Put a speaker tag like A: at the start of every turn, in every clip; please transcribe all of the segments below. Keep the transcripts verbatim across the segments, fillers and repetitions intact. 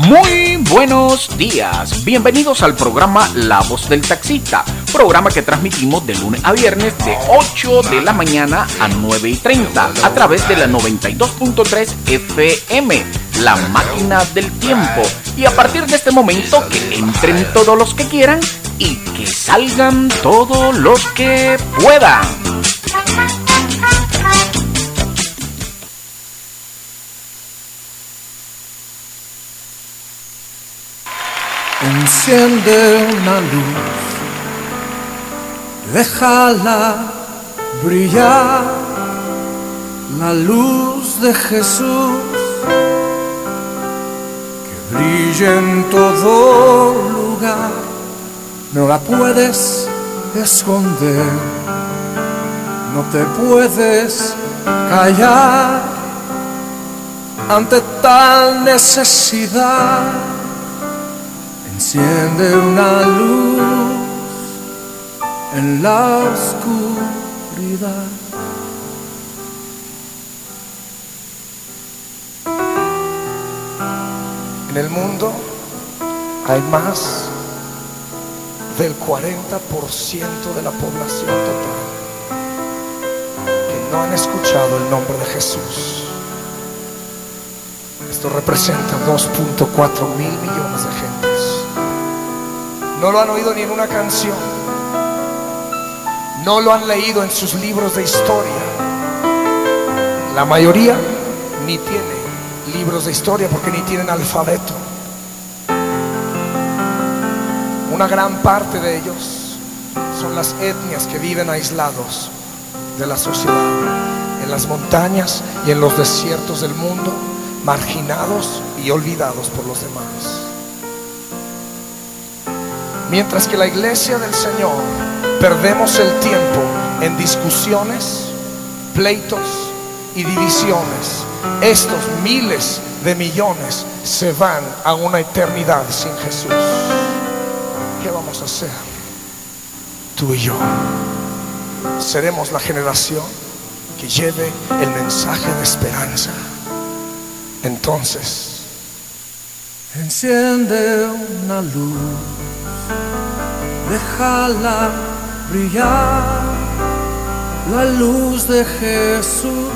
A: Muy buenos días, bienvenidos al programa La Voz del Taxista, programa que transmitimos de lunes a viernes de ocho de la mañana a nueve y treinta a través de la noventa y dos punto tres F M, La Máquina del Tiempo. Y a partir de este momento que entren todos los que quieran y que salgan todos los que puedan.
B: Enciende una luz, déjala brillar, la luz de Jesús, que brille en todo lugar, no la puedes esconder, no te puedes callar ante tal necesidad. Enciende una luz en la oscuridad. En el mundo hay más del cuarenta por ciento de la población total que no han escuchado el nombre de Jesús. Esto representa dos punto cuatro mil millones de gentes. No lo han oído ni en una canción, no lo han leído en sus libros de historia. La mayoría ni tiene libros de historia porque ni tienen alfabeto. Una gran parte de ellos son las etnias que viven aislados de la sociedad, en las montañas y en los desiertos del mundo, marginados y olvidados por los demás. Mientras que la iglesia del Señor perdemos el tiempo en discusiones, pleitos y divisiones, estos miles de millones se van a una eternidad sin Jesús. ¿Qué vamos a hacer? Tú y yo seremos la generación que lleve el mensaje de esperanza. Entonces, enciende una luz, déjala brillar, la luz de Jesús,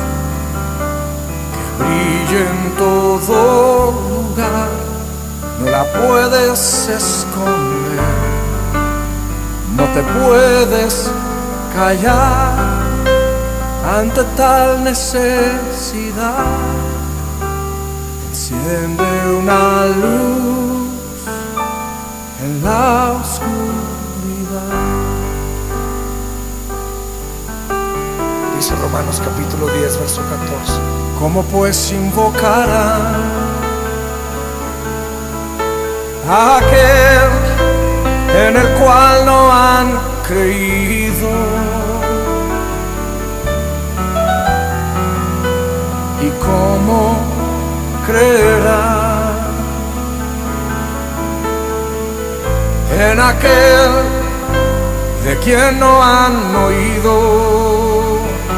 B: que brille en todo lugar, no la puedes esconder, no te puedes callar ante tal necesidad. Enciende una luz en la oscuridad. Dice Romanos capítulo diez, verso catorce. ¿Cómo pues invocarán a aquel en el cual no han creído? ¿Y cómo creerán en aquel de quien no han oído?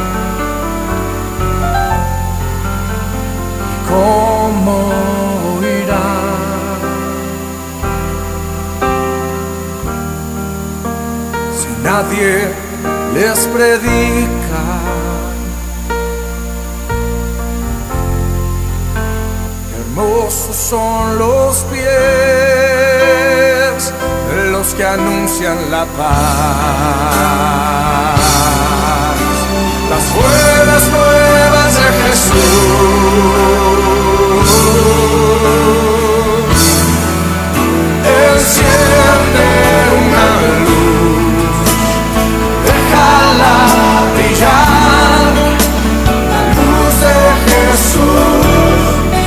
B: ¿Y cómo oirán si nadie les predica? Hermosos son los pies de los que anuncian la paz, las buenas nuevas de Jesús. Enciende una luz, déjala brillar, la luz de Jesús,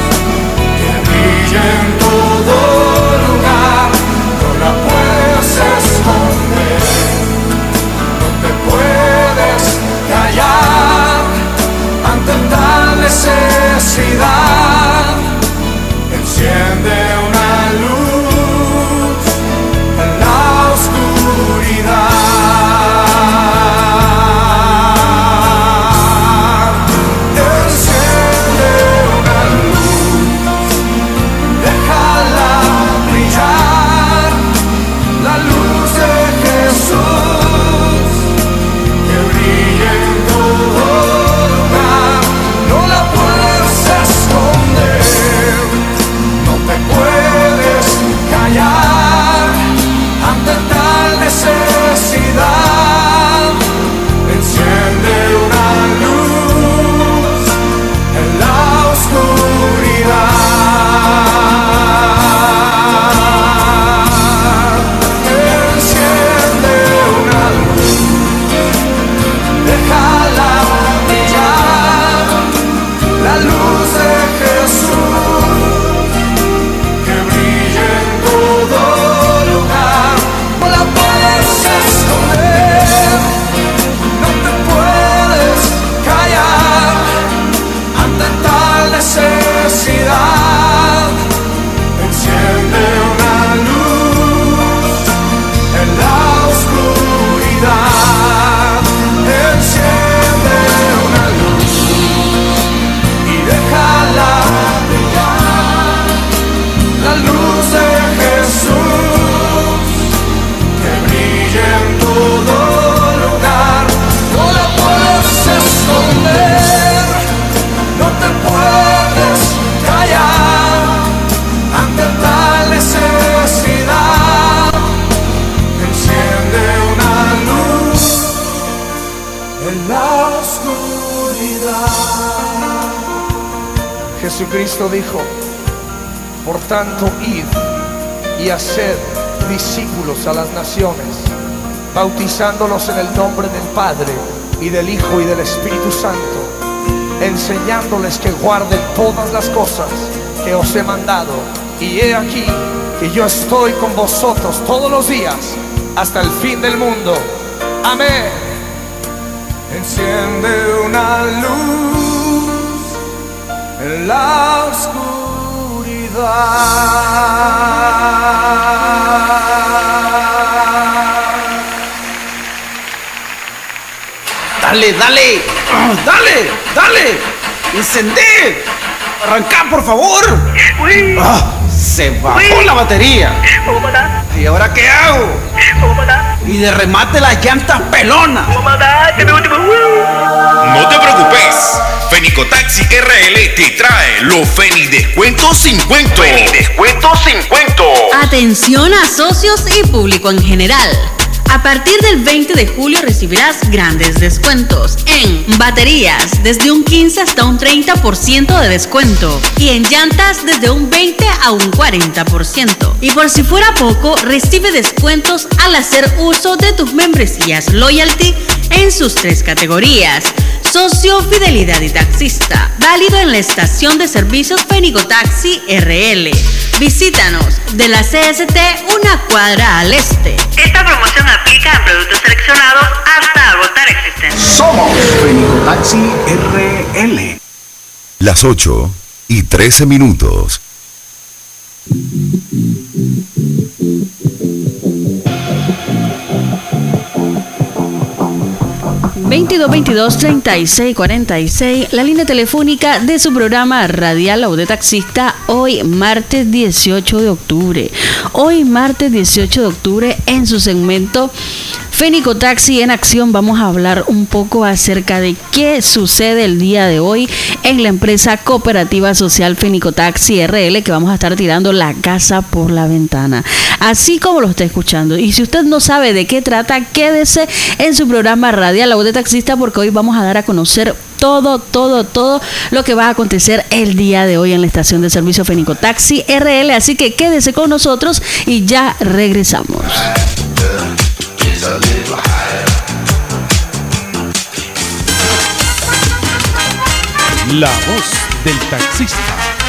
B: en todo lugar, no la puedes esconder, no déjala brillar, la luz de Jesús, que brille en todo lugar. No la puedes esconder, no te puedes callar ante tal necesidad. Enciende una luz en la oscuridad. Jesucristo dijo: por tanto, id y haced discípulos a las naciones, bautizándolos en el nombre del Padre y del Hijo y del Espíritu Santo, enseñándoles que guarden todas las cosas que os he mandado. Y he aquí que yo estoy con vosotros todos los días hasta el fin del mundo. Amén. Enciende una luz en la oscuridad.
C: Dale, dale, dale, dale, encendé, arrancá por favor. Ah, se bajó la batería. ¿Y ahora qué hago? Y de remate las llantas pelonas.
D: No te preocupes, Fenicotaxi R L te trae los Feni Descuentos sin cuento. Feni Descuentos sin cuento.
E: Atención a socios y público en general. A partir del veinte de julio recibirás grandes descuentos en baterías desde un quince hasta un treinta por ciento de descuento y en llantas desde un veinte a un cuarenta por ciento. Y por si fuera poco, recibe descuentos al hacer uso de tus membresías Loyalty en sus tres categorías: socio, fidelidad y taxista. Válido en la estación de servicios Fenicotaxi R L. Visítanos de la C S T una cuadra al este. Esta promoción aplica a productos seleccionados hasta agotar existencia.
A: Somos Fenicotaxi R L.
F: Las ocho y trece minutos.
E: veintidós veintidós treinta y seis cuarenta y seis, la línea telefónica de su programa radial La Voz del Taxista, hoy martes dieciocho de octubre. Hoy martes dieciocho de octubre, en su segmento Fenicotaxi en Acción, vamos a hablar un poco acerca de qué sucede el día de hoy en la empresa cooperativa social Fenicotaxi R L, que vamos a estar tirando la casa por la ventana, así como lo está escuchando. Y si usted no sabe de qué trata, quédese en su programa radial La Voz de Taxista, porque hoy vamos a dar a conocer todo, todo, todo lo que va a acontecer el día de hoy en la estación de servicio Fenicotaxi R L. Así que quédese con nosotros y ya regresamos.
G: La voz del taxista.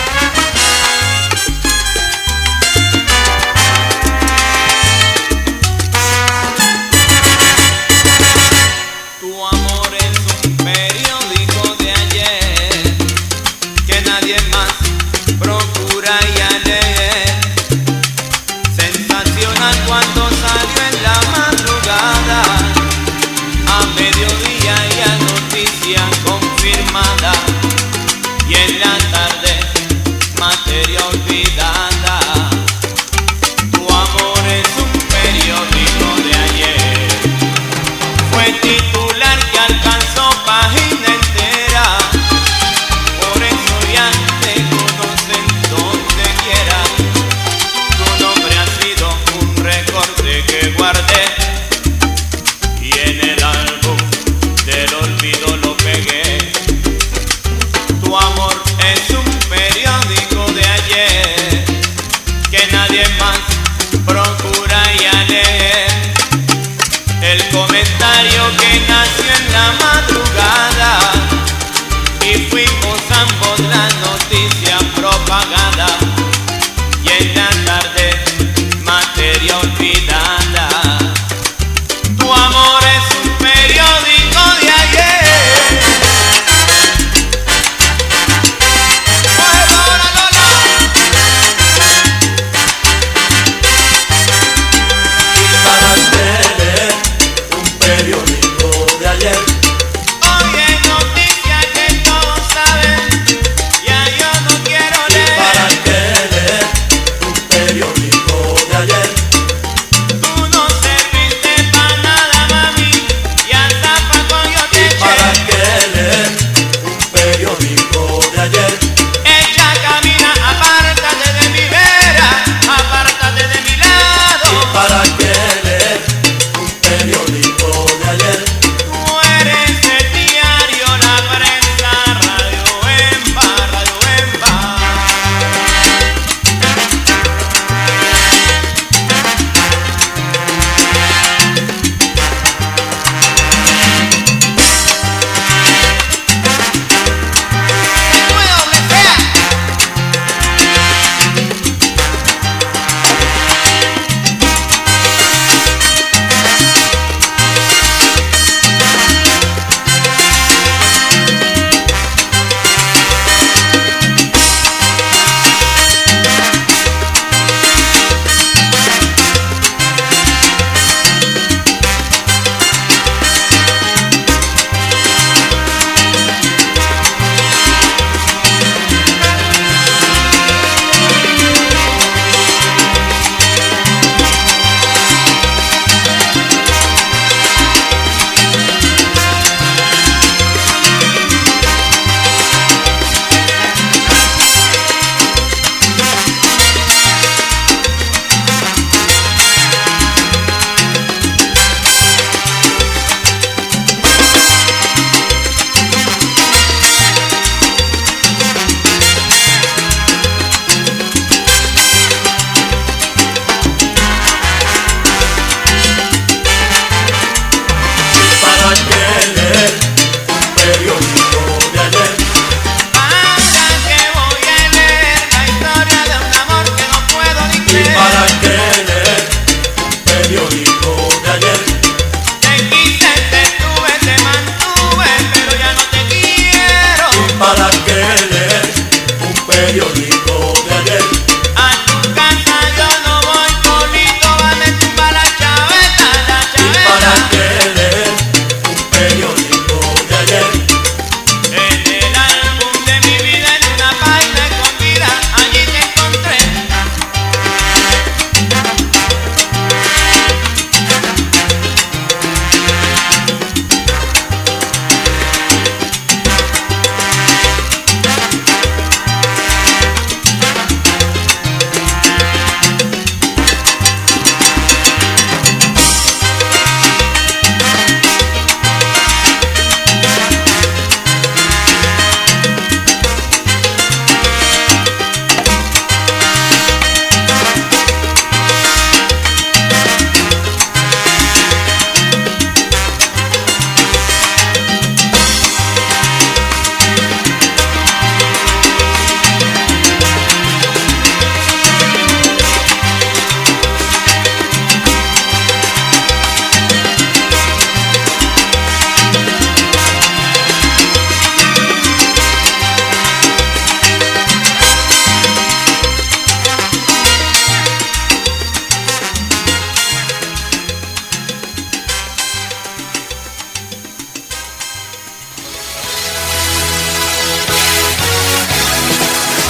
H: Tu amor es un periódico de ayer que nadie más procura ya leer. Sensacional cuando salió en la madrugada, a mediodía ya noticia confirmada, y en la tarde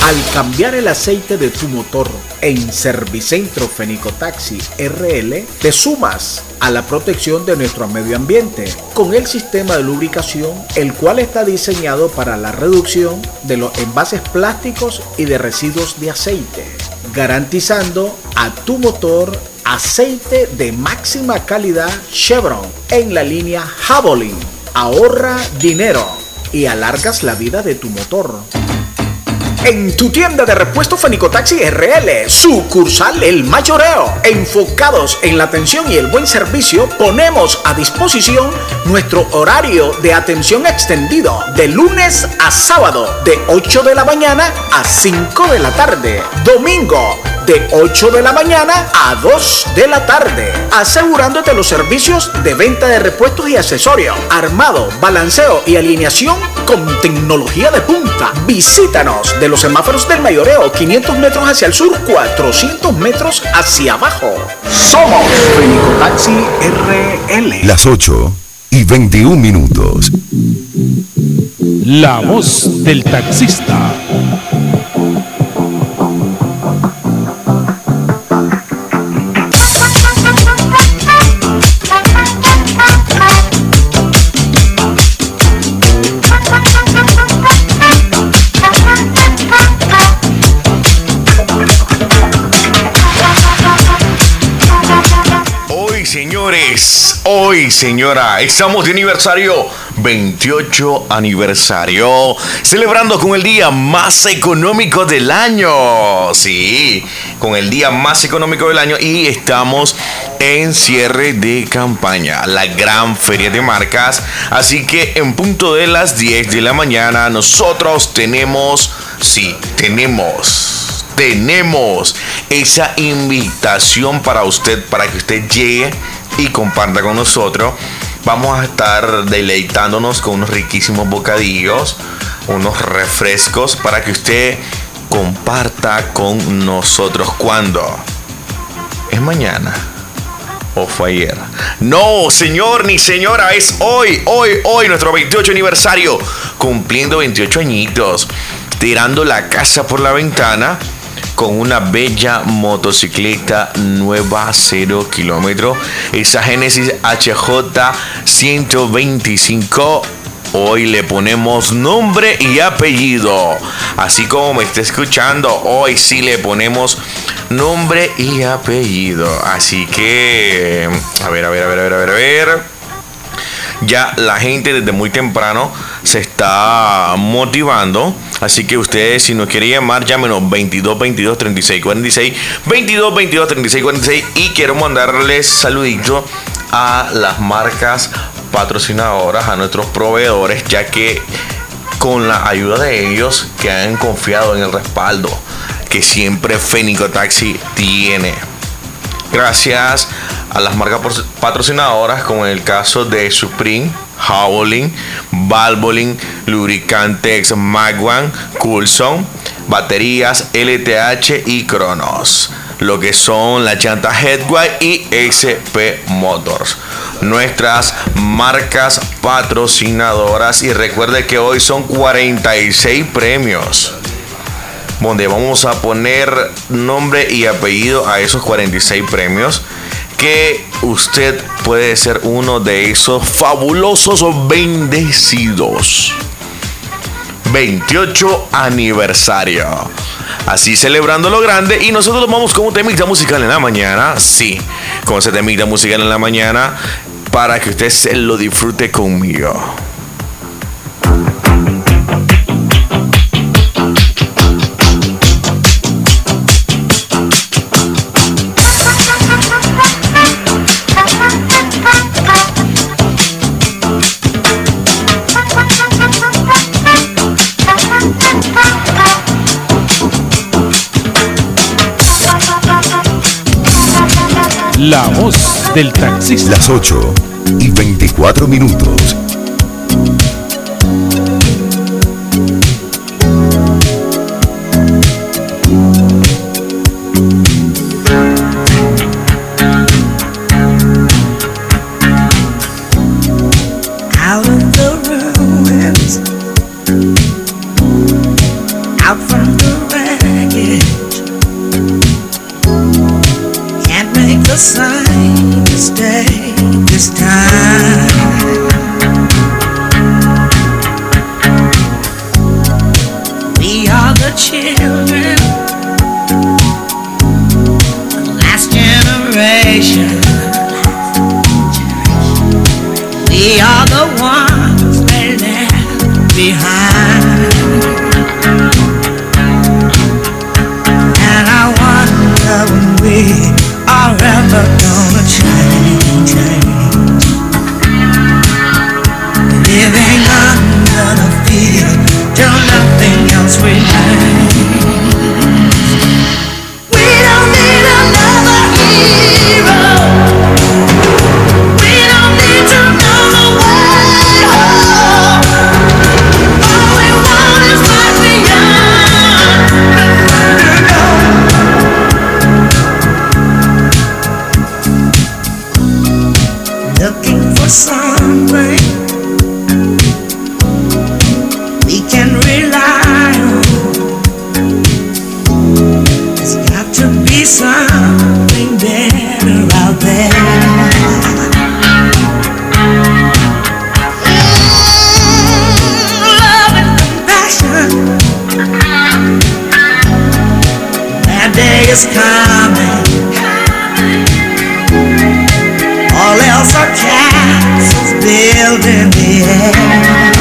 A: Al cambiar el aceite de tu motor en Servicentro Fenicotaxi R L, te sumas a la protección de nuestro medio ambiente con el sistema de lubricación, el cual está diseñado para la reducción de los envases plásticos y de residuos de aceite, garantizando a tu motor aceite de máxima calidad Chevron en la línea Javelin. Ahorra dinero y alargas la vida de tu motor. En tu tienda de repuestos Fenicotaxi R L, sucursal El Mayoreo, enfocados en la atención y el buen servicio, ponemos a disposición nuestro horario de atención extendido de lunes a sábado de ocho de la mañana a cinco de la tarde, domingo de ocho de la mañana a dos de la tarde, asegurándote los servicios de venta de repuestos y accesorios, armado, balanceo y alineación con tecnología de punta. Visítanos de los semáforos del Mayoreo, quinientos metros hacia el sur, cuatrocientos metros hacia abajo. Somos Fenicotaxi R L.
F: Las ocho y veintiún minutos.
G: La voz del taxista.
D: Hoy, señora, estamos de aniversario, veintiocho aniversario, celebrando con el día más económico del año. Sí, con el día más económico del año y estamos en cierre de campaña, la gran feria de marcas. Así que en punto de las diez de la mañana nosotros tenemos, sí, tenemos... Tenemos esa invitación para usted, para que usted llegue y comparta con nosotros. Vamos a estar deleitándonos con unos riquísimos bocadillos, unos refrescos para que usted comparta con nosotros. ¿Cuándo? ¿Es mañana o fue ayer? No, señor ni señora, es hoy, hoy, hoy, nuestro veintiocho aniversario, cumpliendo veintiocho añitos, tirando la casa por la ventana con una bella motocicleta nueva, cero kilómetros, esa Genesis H J ciento veinticinco. Hoy le ponemos nombre y apellido, así como me está escuchando. Hoy sí le ponemos nombre y apellido, así que a ver, a ver, a ver, a ver, a ver, a ver. Ya la gente desde muy temprano se está motivando. Así que ustedes, si nos quieren llamar, llámenos veintidós veintidós treinta y seis cuarenta y seis, veintidós veintidós treinta y seis cuarenta y seis. Y quiero mandarles saluditos a las marcas patrocinadoras, a nuestros proveedores, ya que con la ayuda de ellos que han confiado en el respaldo que siempre Fenicotaxi tiene. Gracias a las marcas patrocinadoras, como en el caso de Supreme, Javelin, Valvoline, Lubricantex, Magwan, Coulson, baterías L T H y Cronos, lo que son la llanta Headway y S P Motors, nuestras marcas patrocinadoras. Y recuerde que hoy son cuarenta y seis premios, donde vamos a poner nombre y apellido a esos cuarenta y seis premios, que usted puede ser uno de esos fabulosos bendecidos. veintiocho aniversario, así celebrando lo grande. Y nosotros vamos con un temita musical en la mañana. Sí, con ese temita musical en la mañana, para que usted se lo disfrute conmigo.
G: La voz del taxista.
F: Las ocho y veinticuatro minutos.
I: Out of the ruins, out from the rain. behind. And I wonder when we are ever gonna change, change. Living under the fear till nothing else remains. We don't need another hero. We don't need to know the way home. All we want is life beyond the thunderdome. Looking for something we can rely on. There's got to be something better out there. Mm, love and compassion. That day is coming. All else are castles built in the air.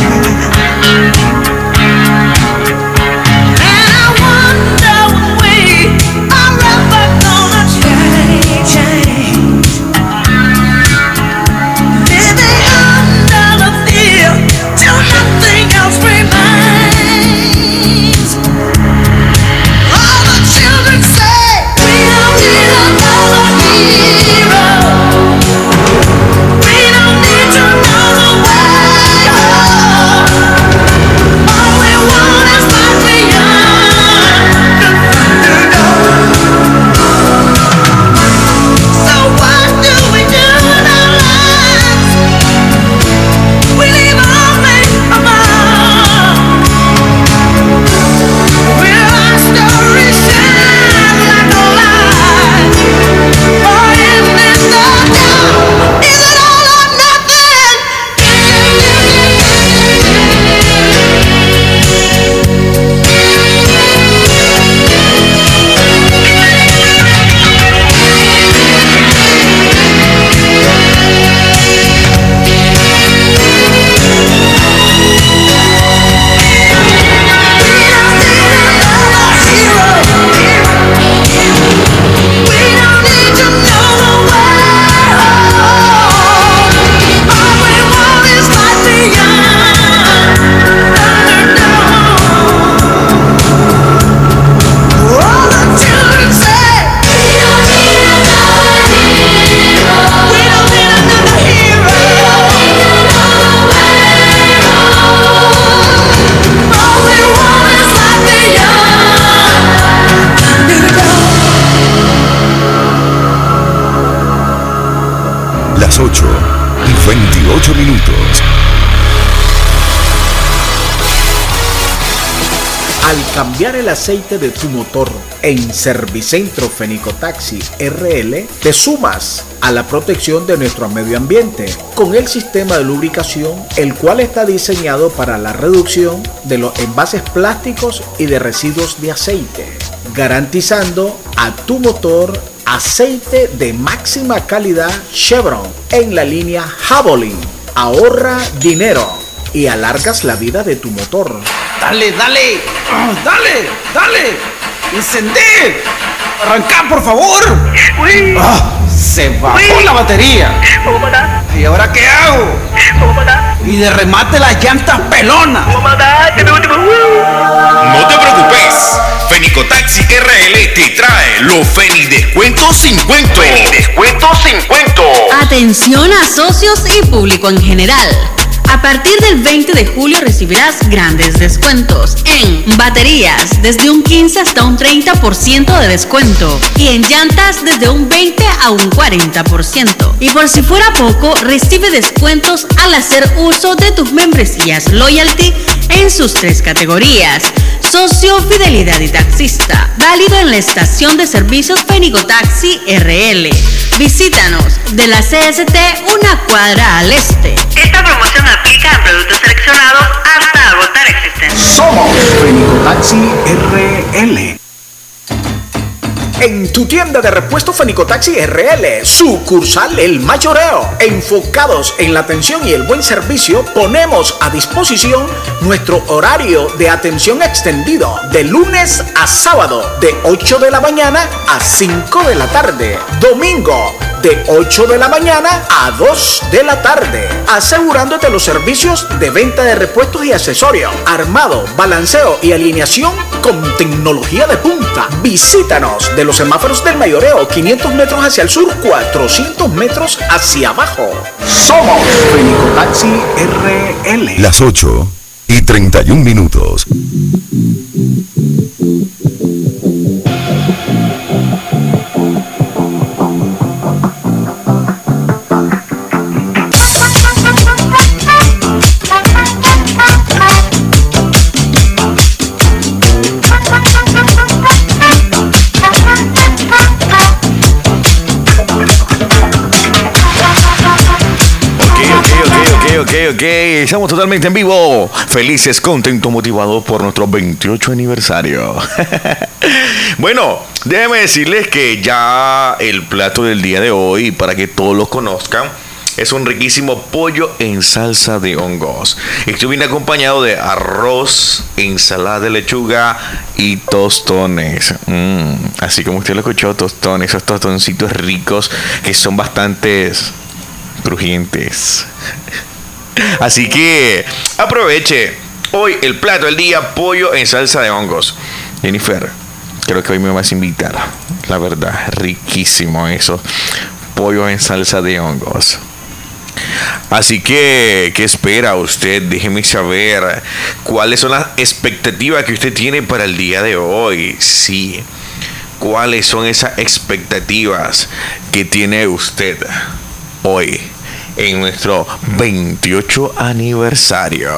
F: ocho y veintiocho minutos.
A: Al cambiar el aceite de tu motor en Servicentro Fenicotaxi R L, te sumas a la protección de nuestro medio ambiente con el sistema de lubricación, el cual está diseñado para la reducción de los envases plásticos y de residuos de aceite, garantizando a tu motor aceite de máxima calidad Chevron en la línea Javelin. Ahorra dinero y alargas la vida de tu motor.
C: Dale, dale, oh, dale, dale, encender, arranca por favor. Oh, se bajó la batería. ¿Y ahora qué hago? Y de remate las llantas pelonas.
D: No te preocupes, Fenicotaxi R L te trae los Feni Descuentos cincuenta. Feni Descuentos cincuenta.
E: Atención a socios y público en general. A partir del veinte de julio recibirás grandes descuentos en baterías desde un quince hasta un treinta por ciento de descuento y en llantas desde un veinte a un cuarenta por ciento. Y por si fuera poco, recibe descuentos al hacer uso de tus membresías Loyalty en sus tres categorías: socio, fidelidad y taxista. Válido en la estación de servicios Fenicotaxi R L. Visítanos de la C S T una cuadra al este.
J: Esta promoción aplica a productos seleccionados hasta agotar existencia.
A: Somos Fenicotaxi R L. En en tu tienda de repuestos Fenicotaxi R L, sucursal El Mayoreo. Enfocados en la atención y el buen servicio, ponemos a disposición nuestro horario de atención extendido de lunes a sábado de ocho de la mañana a cinco de la tarde, domingo de ocho de la mañana a dos de la tarde, asegurándote los servicios de venta de repuestos y accesorios, armado, balanceo y alineación con tecnología de punta. Visítanos de los semáforos del Mayoreo, quinientos metros hacia el sur, cuatrocientos metros hacia abajo. Somos Fenicotaxi R L.
F: Las ocho y treinta y un minutos.
D: Ok, ok, estamos totalmente en vivo, felices, contentos, motivados por nuestro veintiocho aniversario. Bueno, déjenme decirles que ya el plato del día de hoy, para que todos lo conozcan, es un riquísimo pollo en salsa de hongos. Esto viene acompañado de arroz, ensalada de lechuga y tostones. Mm, así como usted lo escuchó, tostones, esos tostoncitos ricos que son bastante crujientes. Así que aproveche hoy el plato del día, pollo en salsa de hongos. Jennifer, creo que hoy me vas a invitar. La verdad, riquísimo eso. Pollo en salsa de hongos. Así que, ¿qué espera usted? Déjeme saber cuáles son las expectativas que usted tiene para el día de hoy. Sí, cuáles son esas expectativas que tiene usted hoy en nuestro veintiocho aniversario.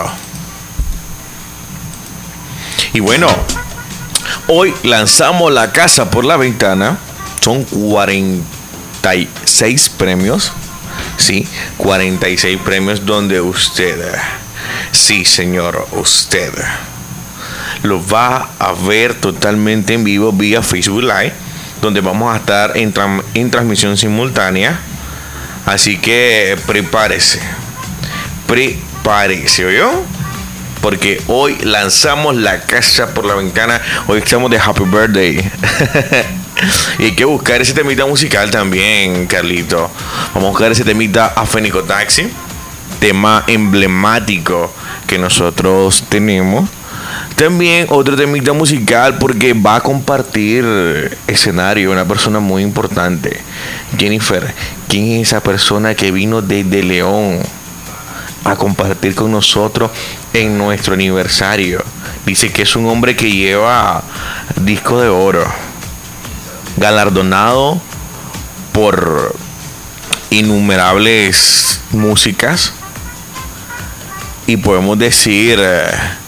D: Y bueno, hoy lanzamos la casa por la ventana. Son cuarenta y seis premios. Sí, cuarenta y seis premios donde usted, sí señor, usted lo va a ver totalmente en vivo vía Facebook Live, donde vamos a estar en, tra- en transmisión simultánea. Así que prepárese, prepárese, ¿oyó? Porque hoy lanzamos la casa por la ventana. Hoy estamos de Happy Birthday. Y hay que buscar ese temita musical también, Carlito. Vamos a buscar ese temita a Fenicotaxi, tema emblemático que nosotros tenemos. También otro temita musical, porque va a compartir escenario una persona muy importante. Jennifer, ¿quién es esa persona que vino desde León a compartir con nosotros en nuestro aniversario? Dice que es un hombre que lleva disco de oro, galardonado por innumerables músicas, y podemos decir eh,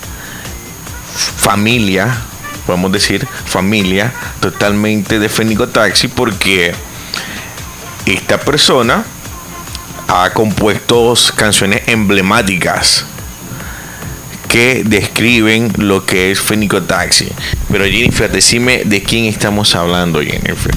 D: familia, podemos decir familia totalmente de Fenicotaxi, porque esta persona ha compuesto canciones emblemáticas que describen lo que es Fenicotaxi. Pero Jennifer, decime de quién estamos hablando, Jennifer.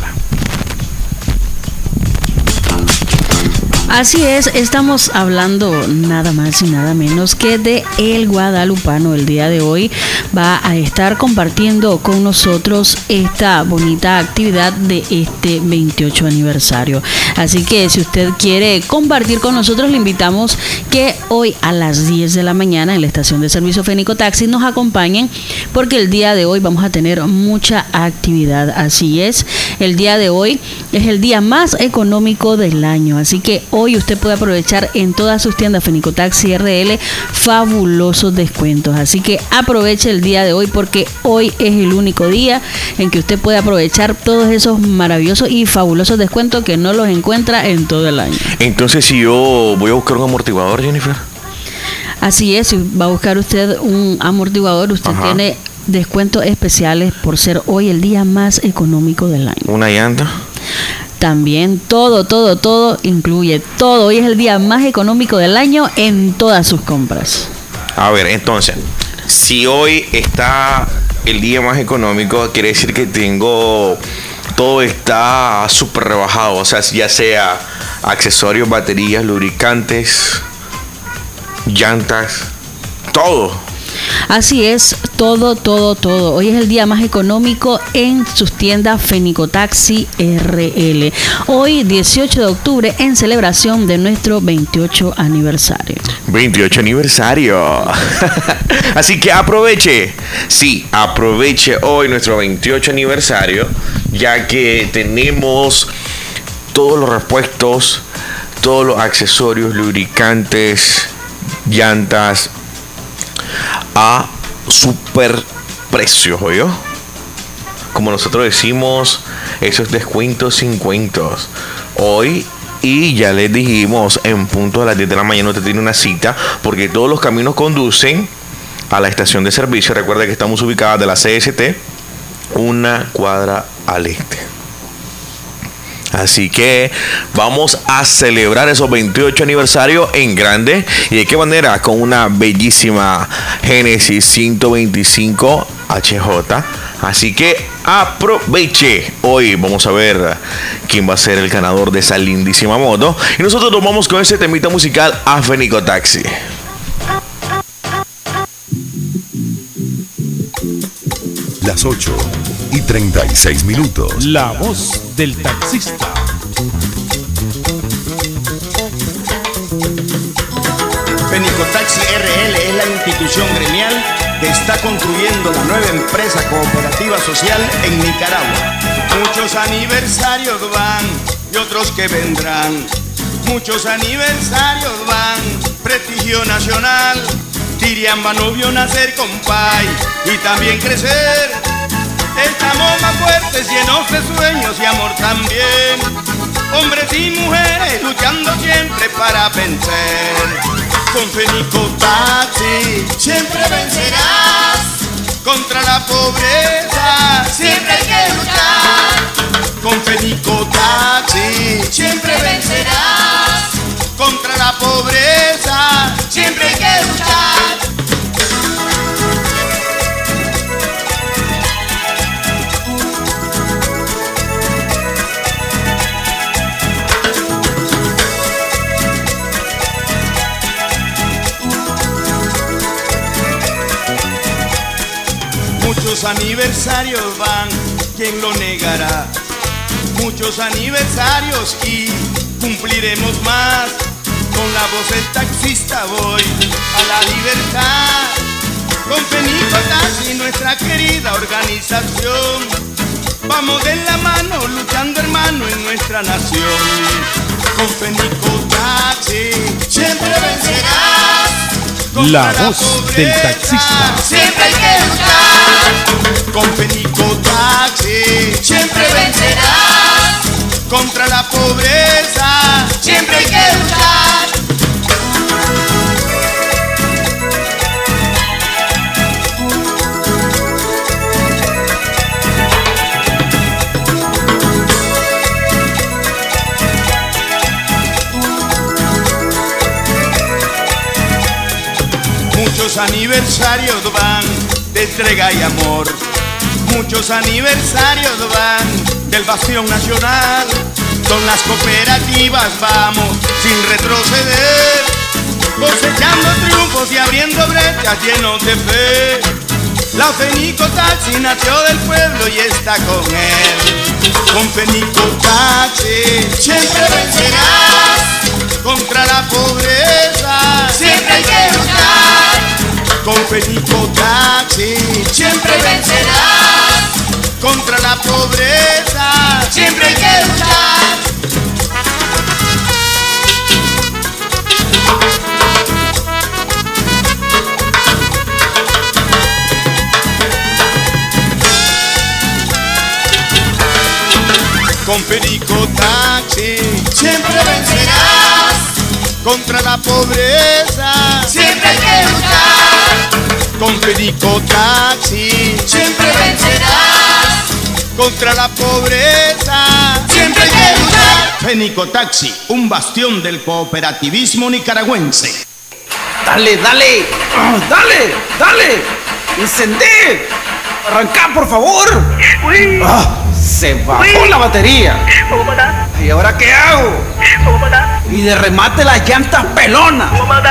E: Así es, estamos hablando nada más y nada menos que de El Guadalupano. El día de hoy va a estar compartiendo con nosotros esta bonita actividad de este veintiocho aniversario. Así que si usted quiere compartir con nosotros, le invitamos que hoy a las diez de la mañana en la estación de servicio Fenicotaxi nos acompañen, porque el día de hoy vamos a tener mucha actividad. Así es, el día de hoy es el día más económico del año, así que hoy Hoy usted puede aprovechar en todas sus tiendas Fenicotaxi R L fabulosos descuentos. Así que aproveche el día de hoy, porque hoy es el único día en que usted puede aprovechar todos esos maravillosos y fabulosos descuentos que no los encuentra en todo el año.
D: Entonces, si yo voy a buscar un amortiguador, Jennifer.
E: Así es, si va a buscar usted un amortiguador, usted Ajá. tiene descuentos especiales por ser hoy el día más económico del año.
D: ¿Una llanta?
E: También todo, todo, todo incluye todo. Hoy es el día más económico del año en todas sus compras.
D: A ver, entonces, si hoy está el día más económico, quiere decir que tengo todo está súper rebajado. O sea, ya sea accesorios, baterías, lubricantes, llantas, todo.
E: Así es, todo, todo, todo. Hoy es el día más económico en sus tiendas Fenicotaxi R L. Hoy, dieciocho de octubre, en celebración de nuestro veintiocho aniversario.
D: veintiocho aniversario. Así que aproveche. Sí, aproveche hoy nuestro veintiocho aniversario, ya que tenemos todos los repuestos, todos los accesorios, lubricantes, llantas a super precios, ¿oyó? Como nosotros decimos, esos descuentos sin cuentos. Hoy, y ya les dijimos, en punto a las diez de la mañana usted tiene una cita, porque todos los caminos conducen a la estación de servicio. Recuerda que estamos ubicados de la C S T una cuadra al este. Así que vamos a celebrar esos veintiocho aniversarios en grande. ¿Y de qué manera? Con una bellísima Genesis ciento veinticinco H J. Así que aproveche. Hoy vamos a ver quién va a ser el ganador de esa lindísima moto. Y nosotros nos vamos con ese temita musical a Fenicotaxi.
F: Las ocho y treinta y seis minutos.
G: La voz del taxista.
K: Fenicotaxi R L es la institución gremial que está construyendo la nueva empresa cooperativa social en Nicaragua. Muchos aniversarios van y otros que vendrán. Muchos aniversarios van, prestigio nacional. Tiriamba no vio nacer, compay, y también crecer. Estamos más fuertes, llenos de sueños y amor también. Hombres y mujeres luchando siempre para vencer. Con Fenicotaxi siempre vencerás. Contra la pobreza siempre hay que luchar. Con Fenicotaxi siempre vencerás. Contra la pobreza siempre hay que luchar. Muchos aniversarios van, ¿quién lo negará? Muchos aniversarios y cumpliremos más. Con la voz del taxista voy a la libertad. Con Fenicotaxi, nuestra querida organización, vamos de la mano luchando hermano en nuestra nación. Con Fenicotaxi siempre vencerás.
G: La voz del taxista.
K: Siempre hay que luchar. Con Fenicotaxi siempre vencerás. Contra la pobreza siempre hay que luchar. Muchos aniversarios van de entrega y amor. Muchos aniversarios van del bastión nacional. Con las cooperativas vamos sin retroceder, cosechando triunfos y abriendo brechas llenos de fe. La Fenicotaxi nació del pueblo y está con él. Con Fenicotaxi siempre vencerás. Contra la pobreza siempre hay que luchar. Con Fenicotaxi siempre vencerás. Contra la pobreza siempre hay que luchar. Con Fenicotaxi siempre vencerás. Contra la pobreza siempre hay que luchar. Con Fenicotaxi siempre vencerás. Contra la pobreza siempre hay que luchar. Fenicotaxi, un bastión del cooperativismo nicaragüense.
C: Dale, dale, oh, dale, dale, encendé, arrancá por favor. Ah, se bajó la batería. ¿Y ahora qué hago? Y de remate las llantas pelonas.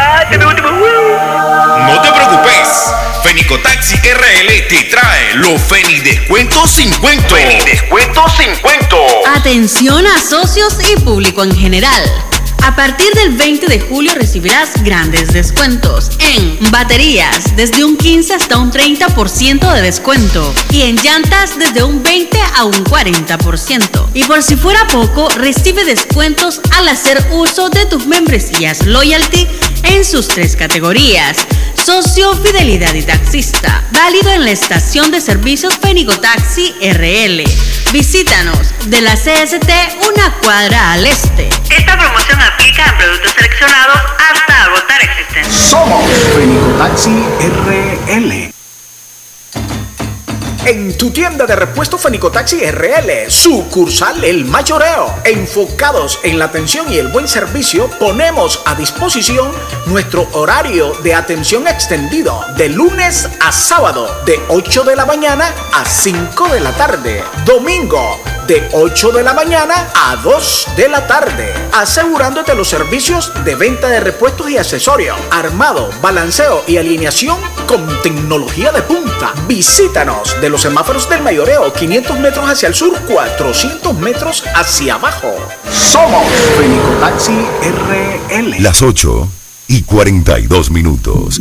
D: No te preocupes, Fenicotaxi R L te trae los Feni Descuentos cincuenta. Feni Descuentos cincuenta.
E: Atención a socios y público en general. A partir del veinte de julio recibirás grandes descuentos en baterías desde un quince hasta un treinta por ciento de descuento y en llantas desde un veinte a un cuarenta por ciento. Y por si fuera poco, recibe descuentos al hacer uso de tus membresías Loyalty en sus tres categorías: socio, fidelidad y taxista. Válido en la estación de servicios Fenicotaxi R L. Visítanos de la C S T una cuadra al este.
J: Esta promoción aplica a productos seleccionados hasta agotar existencia.
A: Somos Fenicotaxi R L. En tu tienda de repuesto Fenicotaxi R L, sucursal El Mayoreo, enfocados en la atención y el buen servicio, ponemos a disposición nuestro horario de atención extendido de lunes a sábado de ocho de la mañana a cinco de la tarde, domingo de ocho de la mañana a dos de la tarde, asegurándote los servicios de venta de repuestos y accesorios, armado, balanceo y alineación con tecnología de punta. Visítanos de los semáforos del Mayoreo, quinientos metros hacia el sur, cuatrocientos metros hacia abajo. Somos Fenicotaxi R L.
F: Las ocho y cuarenta y dos minutos.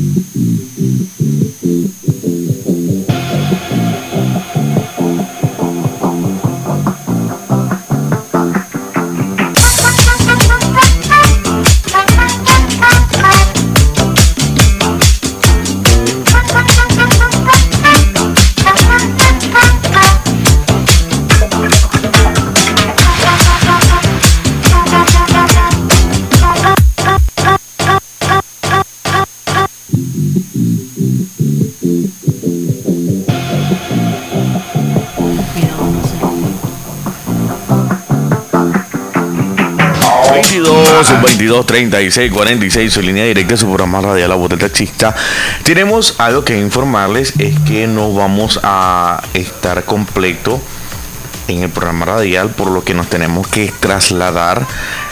D: veintidós, treinta y seis, cuarenta y seis, su línea directa, su programa radial La Voz del Taxista. Tenemos algo que informarles, es que no vamos a estar completo en el programa radial, por lo que nos tenemos que trasladar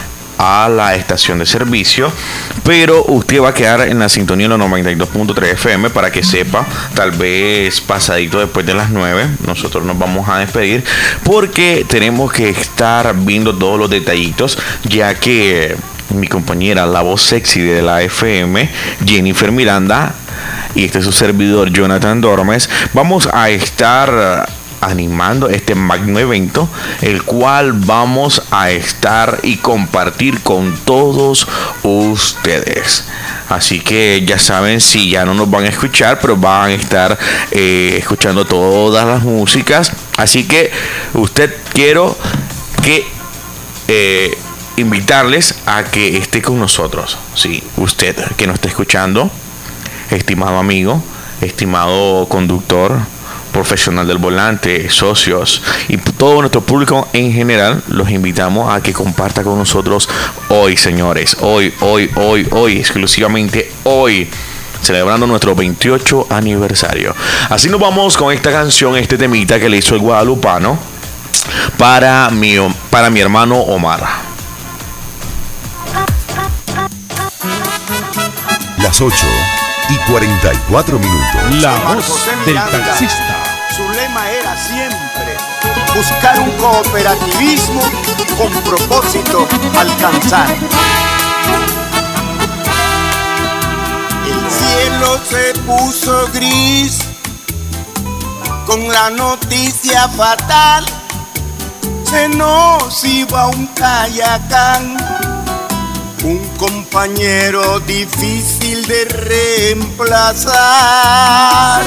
D: a la estación de servicio, pero usted va a quedar en la sintonía de los noventa y dos punto tres F M para que sepa, tal vez pasadito después de las nueve, nosotros nos vamos a despedir porque tenemos que estar viendo todos los detallitos, ya que mi compañera, la voz sexy de la F M, Jennifer Miranda, y este es su servidor, Jonathan Dormes, vamos a estar animando este magno evento, el cual vamos a estar y compartir con todos ustedes. Así que ya saben, si ya no nos van a escuchar, pero van a estar eh, escuchando todas las músicas. Así que usted quiero que eh, invitarles a que esté con nosotros. Sí, usted que nos está escuchando, estimado amigo, estimado conductor, profesional del volante, socios y todo nuestro público en general, los invitamos a que comparta con nosotros hoy, señores, hoy, hoy, hoy, hoy, exclusivamente hoy, celebrando nuestro veintiocho aniversario. Así nos vamos con esta canción, este temita que le hizo el guadalupano para mi, para mi hermano Omar.
F: Las ocho y cuarenta y cuatro minutos.
G: La voz del taxista.
K: Su lema era siempre buscar un cooperativismo con propósito alcanzar. El cielo se puso gris con la noticia fatal. Se nos iba un Cayacán, un compañero difícil de reemplazar.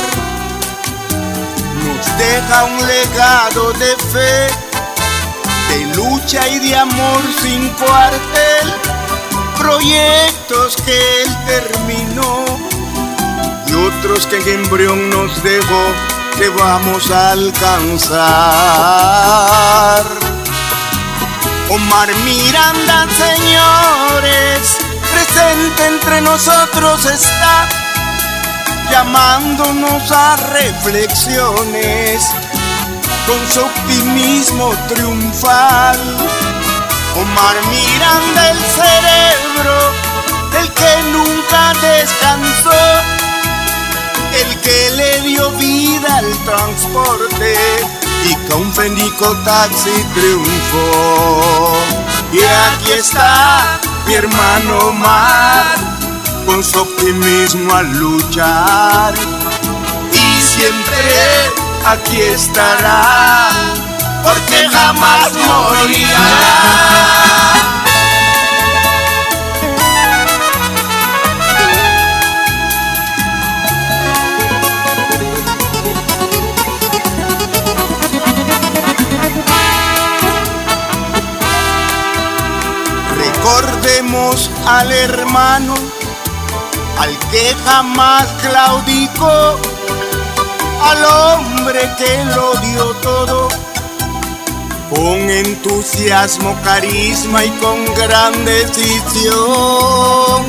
K: Nos deja un legado de fe, de lucha y de amor sin cuartel, proyectos que él terminó y otros que en embrión nos dejó que vamos a alcanzar. Omar Miranda, señores, presente entre nosotros está, llamándonos a reflexiones con su optimismo triunfal. Omar Miranda, el cerebro del que nunca descansó, el que le dio vida al transporte y con Fenico Taxi triunfó. Y aquí está mi hermano Omar, con su optimismo al luchar, y siempre aquí estará, porque jamás morirá. Recordemos al hermano, al que jamás claudicó, al hombre que lo dio todo, con entusiasmo, carisma y con gran decisión.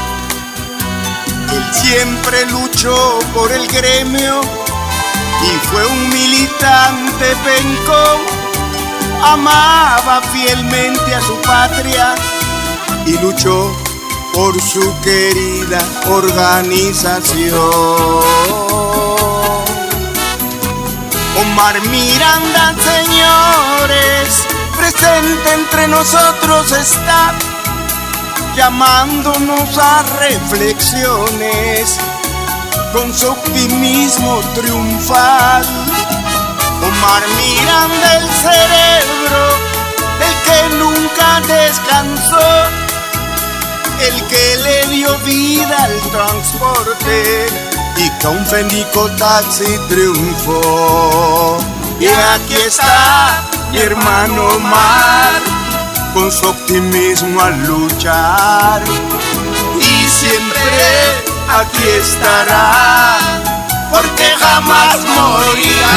K: Él siempre luchó por el gremio y fue un militante pencón. Amaba fielmente a su patria y luchó por su querida organización. Omar Miranda, señores, presente entre nosotros está, llamándonos a reflexiones con su optimismo triunfal. Omar Miranda, el cerebro del que nunca descansó, el que le dio vida al transporte y con Fenico Taxi triunfó. Y aquí está mi hermano Omar, con su optimismo al luchar, y siempre aquí estará, porque jamás morirá.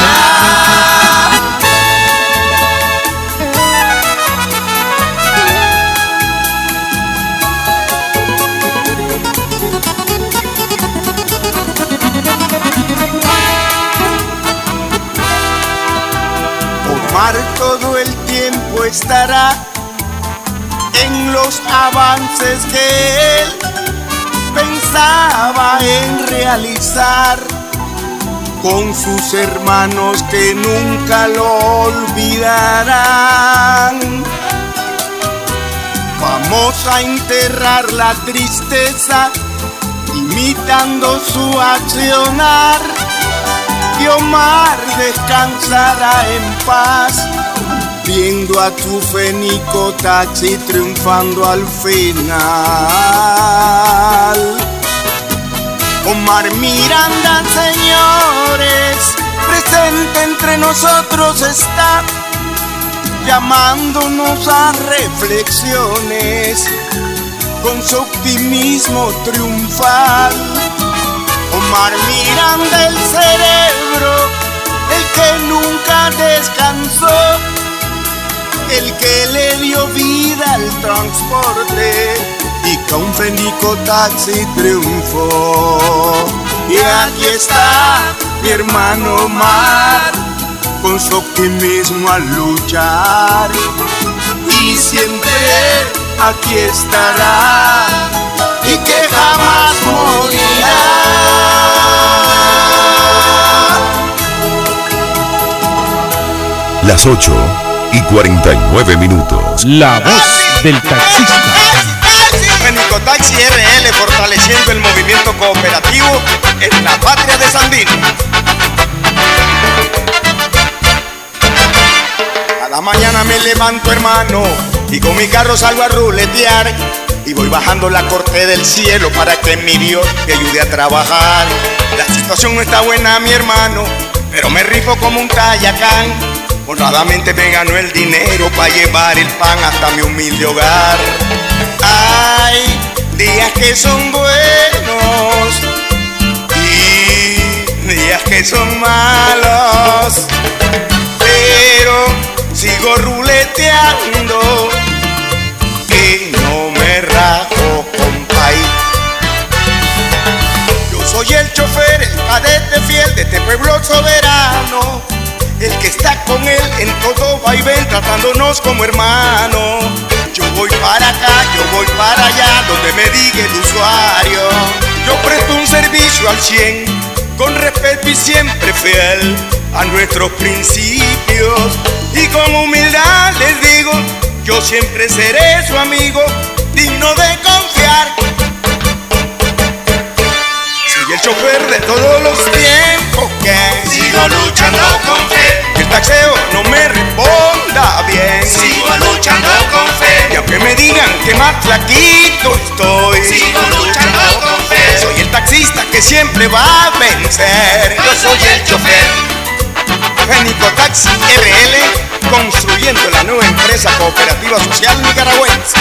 K: Omar todo el tiempo estará en los avances que él pensaba en realizar, con sus hermanos que nunca lo olvidarán. Vamos a enterrar la tristeza imitando su accionar, y Omar descansará en paz viendo a tu Fenico Taxi triunfando al final. Omar Miranda, señores, presente entre nosotros está, llamándonos a reflexiones con su optimismo triunfal. Omar Miranda, el cerebro, el que nunca descansó, el que le dio vida al transporte y con Fenico Taxi triunfó. Y aquí está mi hermano Omar, con su optimismo al luchar, y siempre aquí estará, y que jamás morirá.
F: Las ocho y cuarenta y nueve minutos.
G: La voz del taxista.
K: Fenico Taxi R L, fortaleciendo el movimiento cooperativo en la patria de Sandino. Cada mañana me levanto, hermano, y con mi carro salgo a ruletear, y voy bajando la corte del cielo para que mi Dios me ayude a trabajar. La situación no está buena, mi hermano, pero me rifo como un Tayacán. Honradamente me ganó el dinero para llevar el pan hasta mi humilde hogar. Hay días que son buenos y días que son malos, pero sigo ruleteando y no me rajo, compay. Yo soy el chofer, el cadete fiel de este pueblo soberano, el que está con todo va y ven tratándonos como hermanos. Yo voy para acá, yo voy para allá, donde me diga el usuario. Yo presto un servicio al cien, con respeto y siempre fiel a nuestros principios. Y con humildad les digo, yo siempre seré su amigo, digno de confiar. Soy el chofer de todos los tiempos que
I: sigo luchando con fe.
K: El taxeo no me responda bien,
I: sigo luchando con fe.
K: Y aunque me digan que más flaquito estoy,
I: sigo luchando con fe.
K: Soy el taxista que siempre va a vencer.
I: Yo soy el chofer.
K: Fénico Taxi R L, construyendo la nueva empresa cooperativa social nicaragüense.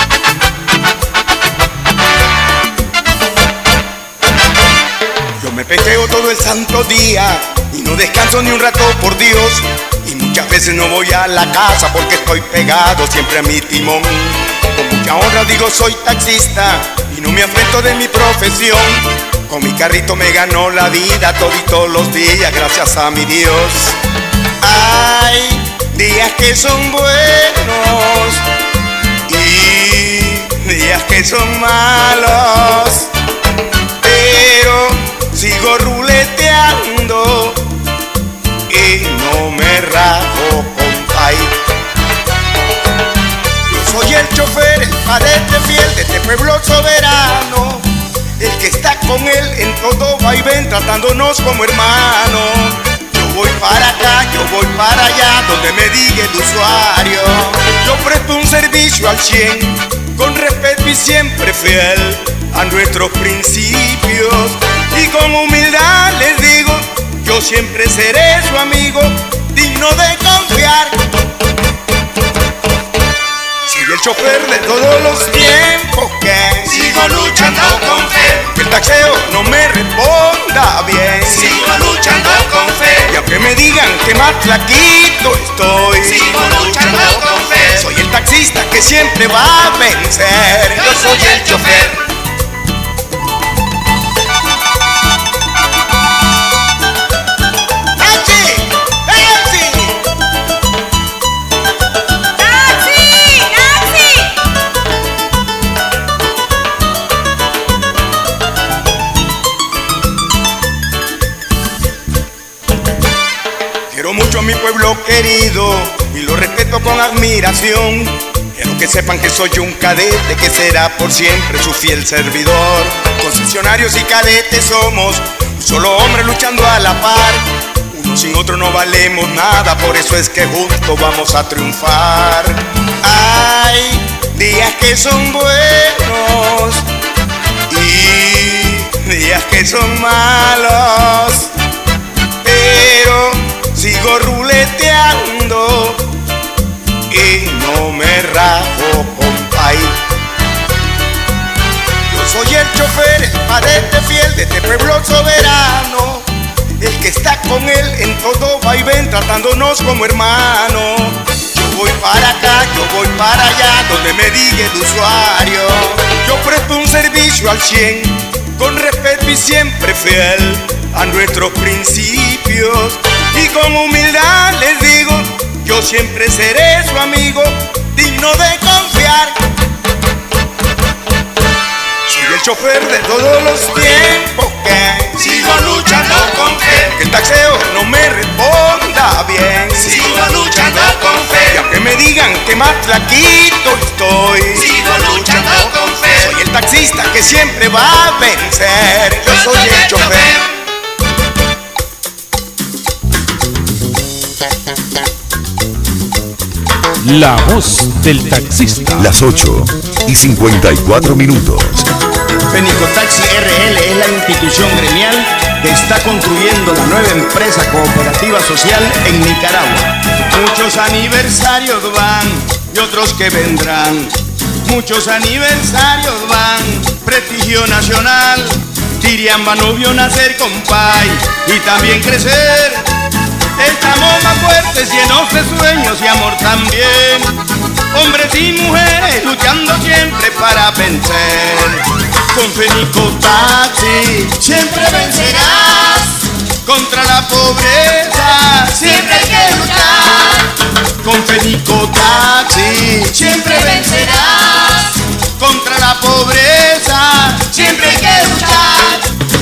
K: Yo me pejeo todo el santo día y no descanso ni un rato, por Dios. Y muchas veces no voy a la casa porque estoy pegado siempre a mi timón. Con mucha honra digo soy taxista y no me afecto de mi profesión. Con mi carrito me ganó la vida toditos los días, gracias a mi Dios. Hay días que son buenos y días que son malos, pero sigo ruleteando y no me rajo, compay. Yo soy el chofer, el cadete fiel de este pueblo soberano, el que está con él en todo va y ven tratándonos como hermanos. Yo voy para acá, yo voy para allá, donde me diga el usuario. Yo presto un servicio al cien, con respeto y siempre fiel a nuestros principios. Y con humildad les digo, yo siempre seré su amigo, digno de confiar. Soy el chofer de todos los tiempos que
I: sigo luchando con fe.
K: El taxeo no me responda bien,
I: sigo luchando con fe.
K: Y aunque me digan que más flaquito estoy,
I: sigo luchando con fe.
K: Soy el taxista que siempre va a vencer.
I: Yo soy el chofer.
K: Mucho a mi pueblo querido y lo respeto con admiración. Quiero que sepan que soy un cadete que será por siempre su fiel servidor. Concesionarios y cadetes somos un solo hombre luchando a la par. Uno sin otro no valemos nada, por eso es que juntos vamos a triunfar. Hay días que son buenos y días que son malos, pero sigo ruleteando y no me rajo, compay. Yo soy el chofer, el cadete fiel de este pueblo soberano, el que está con él en todo va y ven tratándonos como hermanos. Yo voy para acá, yo voy para allá, donde me diga el usuario. Yo presto un servicio al cien, con respeto y siempre fiel a nuestros principios. Y con humildad les digo, yo siempre seré su amigo, digno de confiar. Soy el chofer de todos los tiempos que
I: sigo luchando con fe.
K: Que el taxeo no me responda bien,
I: sigo luchando con fe.
K: Y aunque me digan que más flaquito estoy,
I: sigo luchando con fe.
K: Soy el taxista que siempre va a vencer. Yo soy el chofer.
G: La voz del taxista.
F: Las ocho y cincuenta y cuatro minutos.
K: Fénico Taxi R L es la institución gremial que está construyendo la nueva empresa cooperativa social en Nicaragua. Muchos aniversarios van y otros que vendrán. Muchos aniversarios van, prestigio nacional. Tiriamba no vio nacer, compay, y también crecer. Estamos más fuertes, llenos de sueños y amor también. Hombres y mujeres luchando siempre para vencer. Con Fénico Taxi siempre vencerás. Contra la pobreza siempre hay que luchar. Con Fenico Taxi
I: Siempre vencerás.
K: contra la pobreza.
I: Siempre hay que luchar.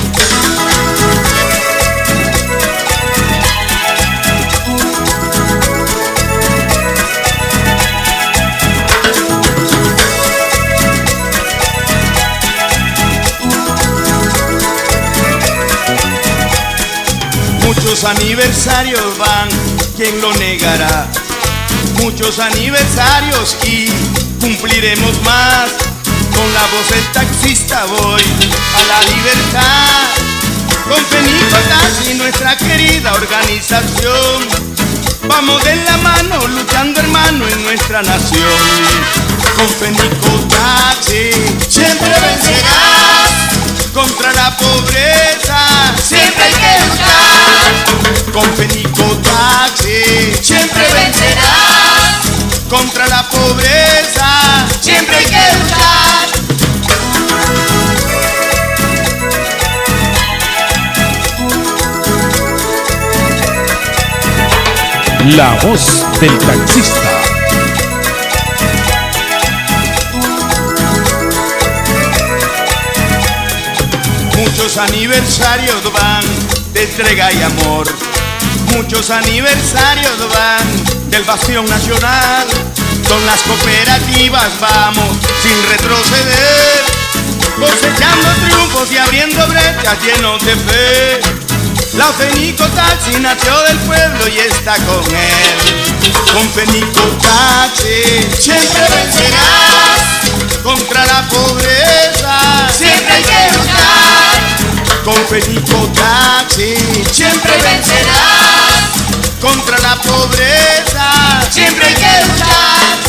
K: Muchos aniversarios van, ¿quién lo negará? Muchos aniversarios y cumpliremos más. Con la voz del taxista voy a la libertad. Con Fenico Taxi, nuestra querida organización, vamos de la mano luchando hermano en nuestra nación. Con Fenico Taxi
I: Siempre vencerás.
K: contra la pobreza.
I: Siempre hay que luchar.
K: Con Fenico Taxi
I: Siempre vencerás.
K: contra la pobreza.
I: Siempre hay que luchar.
G: La voz del taxista.
K: Muchos aniversarios van de entrega y amor. Muchos aniversarios van del bastión nacional. Con las cooperativas vamos sin retroceder, cosechando triunfos y abriendo brechas llenos de fe. La Fenico Taxi nació del pueblo y está con él. Con Fenico Taxi
I: Siempre vencerás.
K: contra la pobreza.
I: Siempre hay que luchar.
K: Con Fenico Taxi
I: Siempre vencerás.
K: contra la pobreza.
I: Siempre hay que luchar.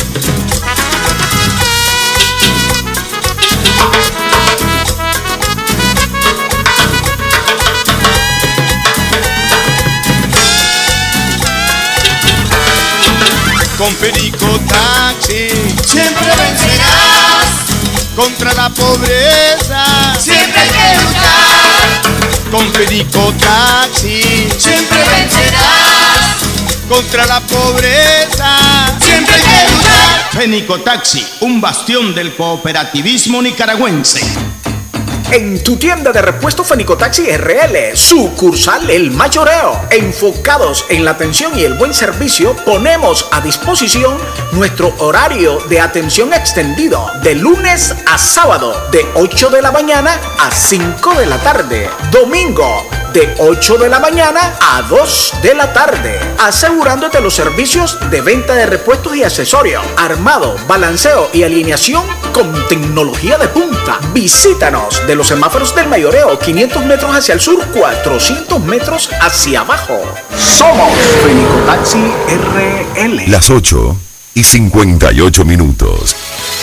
K: Con Fenico Taxi
I: Siempre vencerás.
K: contra la pobreza.
I: Siempre hay que luchar.
K: Con Fenico Taxi
I: Siempre vencerás.
K: contra la pobreza.
I: Siempre hay que luchar.
K: Fenico Taxi, un bastión del cooperativismo nicaragüense.
B: En tu tienda de repuesto Fenico Taxi R L, sucursal El Mayoreo, enfocados en la atención y el buen servicio, ponemos a disposición nuestro horario de atención extendido de lunes a sábado de ocho de la mañana a cinco de la tarde, domingo de ocho de la mañana a dos de la tarde, asegurándote los servicios de venta de repuestos y accesorios, armado, balanceo y alineación con tecnología de punta. Visítanos de los semáforos del Mayoreo, quinientos metros hacia el sur, cuatrocientos metros hacia abajo. Somos Fenico Taxi R L.
F: Las ocho y cincuenta y ocho minutos.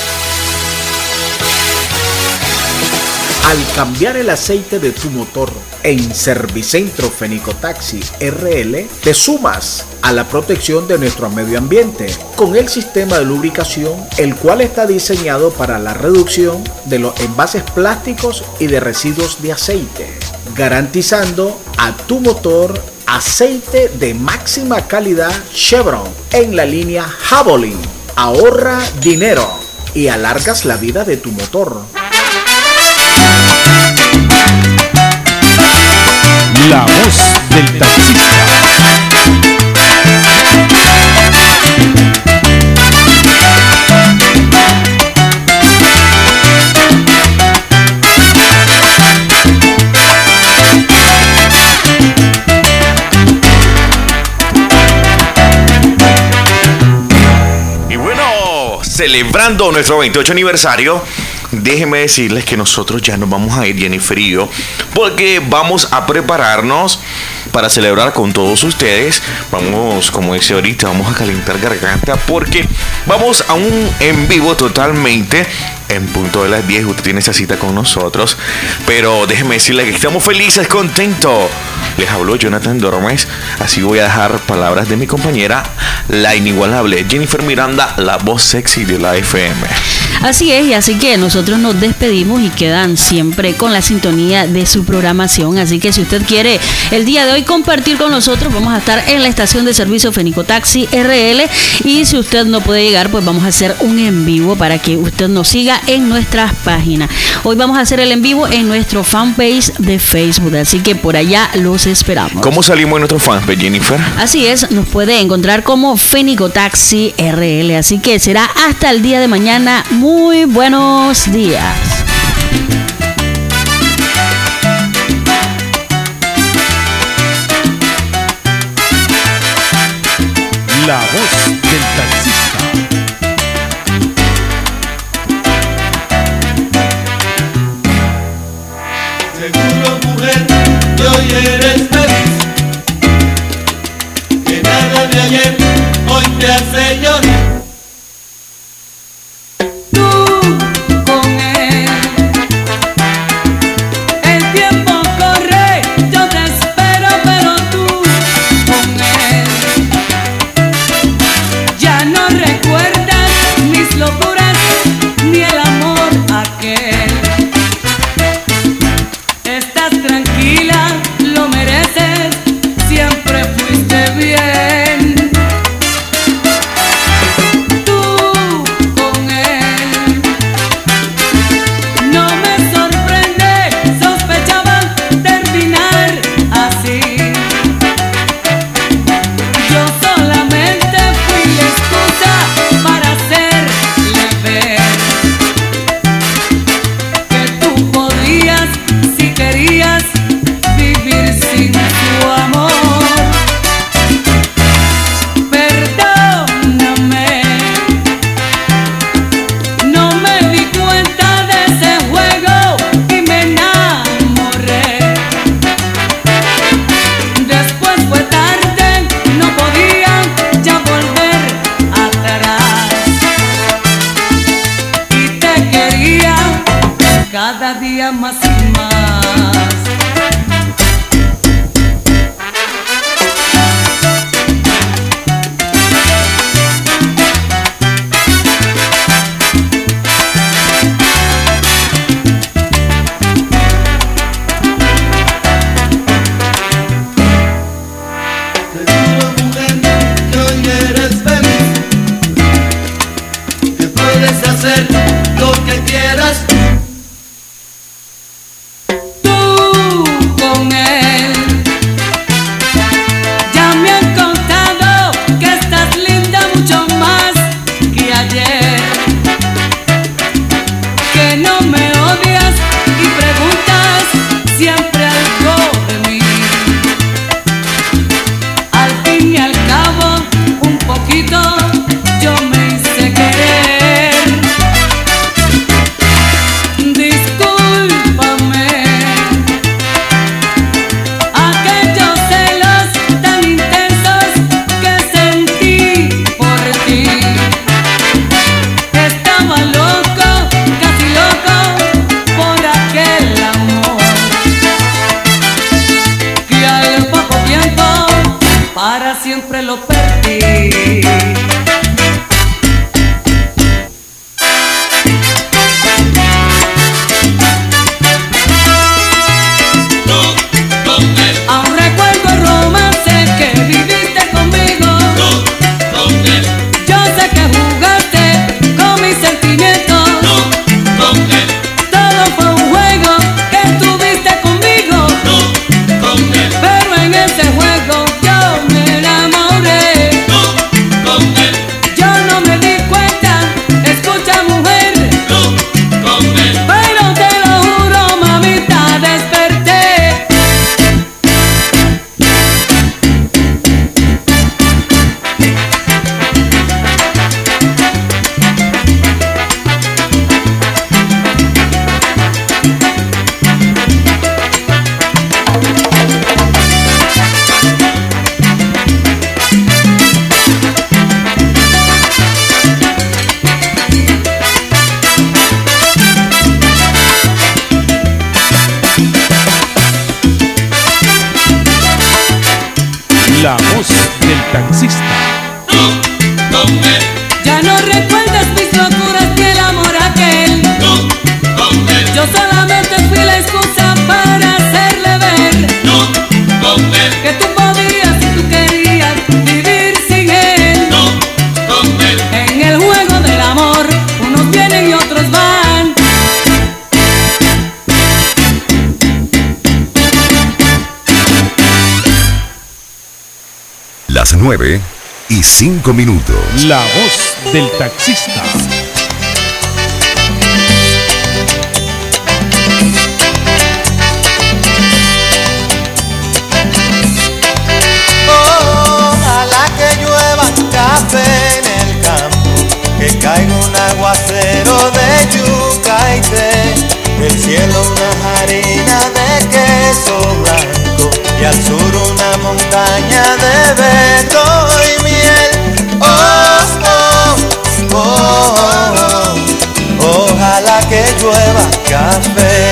B: Al cambiar el aceite de tu motor en Servicentro Fenico Taxi R L, te sumas a la protección de nuestro medio ambiente con el sistema de lubricación, el cual está diseñado para la reducción de los envases plásticos y de residuos de aceite, garantizando a tu motor aceite de máxima calidad Chevron en la línea Javelin. Ahorra dinero y alargas la vida de tu motor.
G: La voz del taxista.
D: Y bueno, celebrando nuestro veintiocho aniversario, déjenme decirles que nosotros ya nos vamos a ir, Jennifer y yo, porque vamos a prepararnos para celebrar con todos ustedes. Vamos, como dice ahorita, vamos a calentar garganta porque vamos a un en vivo totalmente en punto de las diez. Usted tiene esa cita con nosotros, pero déjenme decirles que estamos felices, contentos. Les habló Jonathan Dormes, así voy a dejar palabras de mi compañera, la inigualable Jennifer Miranda, la voz sexy de la F M.
E: Así es, y así que nosotros nos despedimos y quedan siempre con la sintonía de su programación. Así que si usted quiere el día de hoy compartir con nosotros, vamos a estar en la estación de servicio Fenico Taxi R L, y si usted no puede llegar, pues vamos a hacer un en vivo para que usted nos siga en nuestras páginas. Hoy vamos a hacer el en vivo en nuestro fanpage de Facebook, así que por allá los esperamos.
D: ¿Cómo salimos en nuestro fanpage, Jennifer?
E: Así es, nos puede encontrar como Fenico Taxi R L, así que será hasta el día de mañana. Muy buenos días.
G: La voz del taxista.
H: Seguro, mujer, que hoy eres feliz, que nada de ayer hoy te hace llorar.
I: Cada día más y más.
H: Seguro, mujer, que hoy eres feliz, que puedes hacer lo que quieras.
I: Siempre lo perdí. Aún recuerdo el romance que viviste conmigo. Yo sé que jugaste con mis sentimientos. Todo fue un juego que tuviste conmigo. Pero en ese juego yo me enamoré. Yo no me di cuenta, escucha mujer. Pero te lo juro, mamita, desperté.
G: La voz del taxista.
I: Ya no recuerdas mis locuras ni el amor a que tú podías si tú querías vivir sin él. No, con él. En el juego del amor, unos vienen y otros van.
F: Las nueve y cinco minutos.
G: La voz del taxista.
L: Ojalá que llueva café en el campo, que caiga un aguacero de yuca y té, del cielo una harina de queso blanco y al sur una montaña de beto y miel. Oh, oh, oh, oh, oh. Ojalá que llueva café.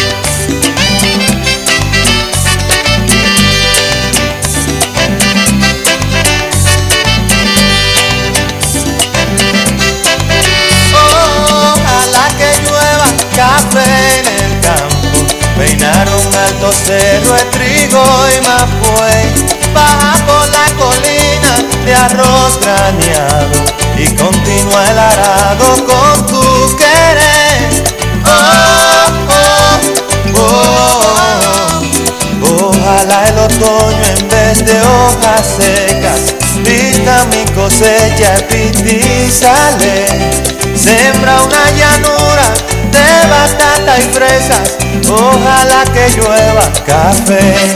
L: Ojalá que llueva café en el campo, peinar un alto cerro de trigo y mapuey, baja por la colina de arroz graneado y continúa el arado con tu querer. Oh, oh, oh, oh. Ojalá el otoño en vez de hojas secas vista mi cosecha y sale, sembra una llanura de batata y fresas. Ojalá que llueva café,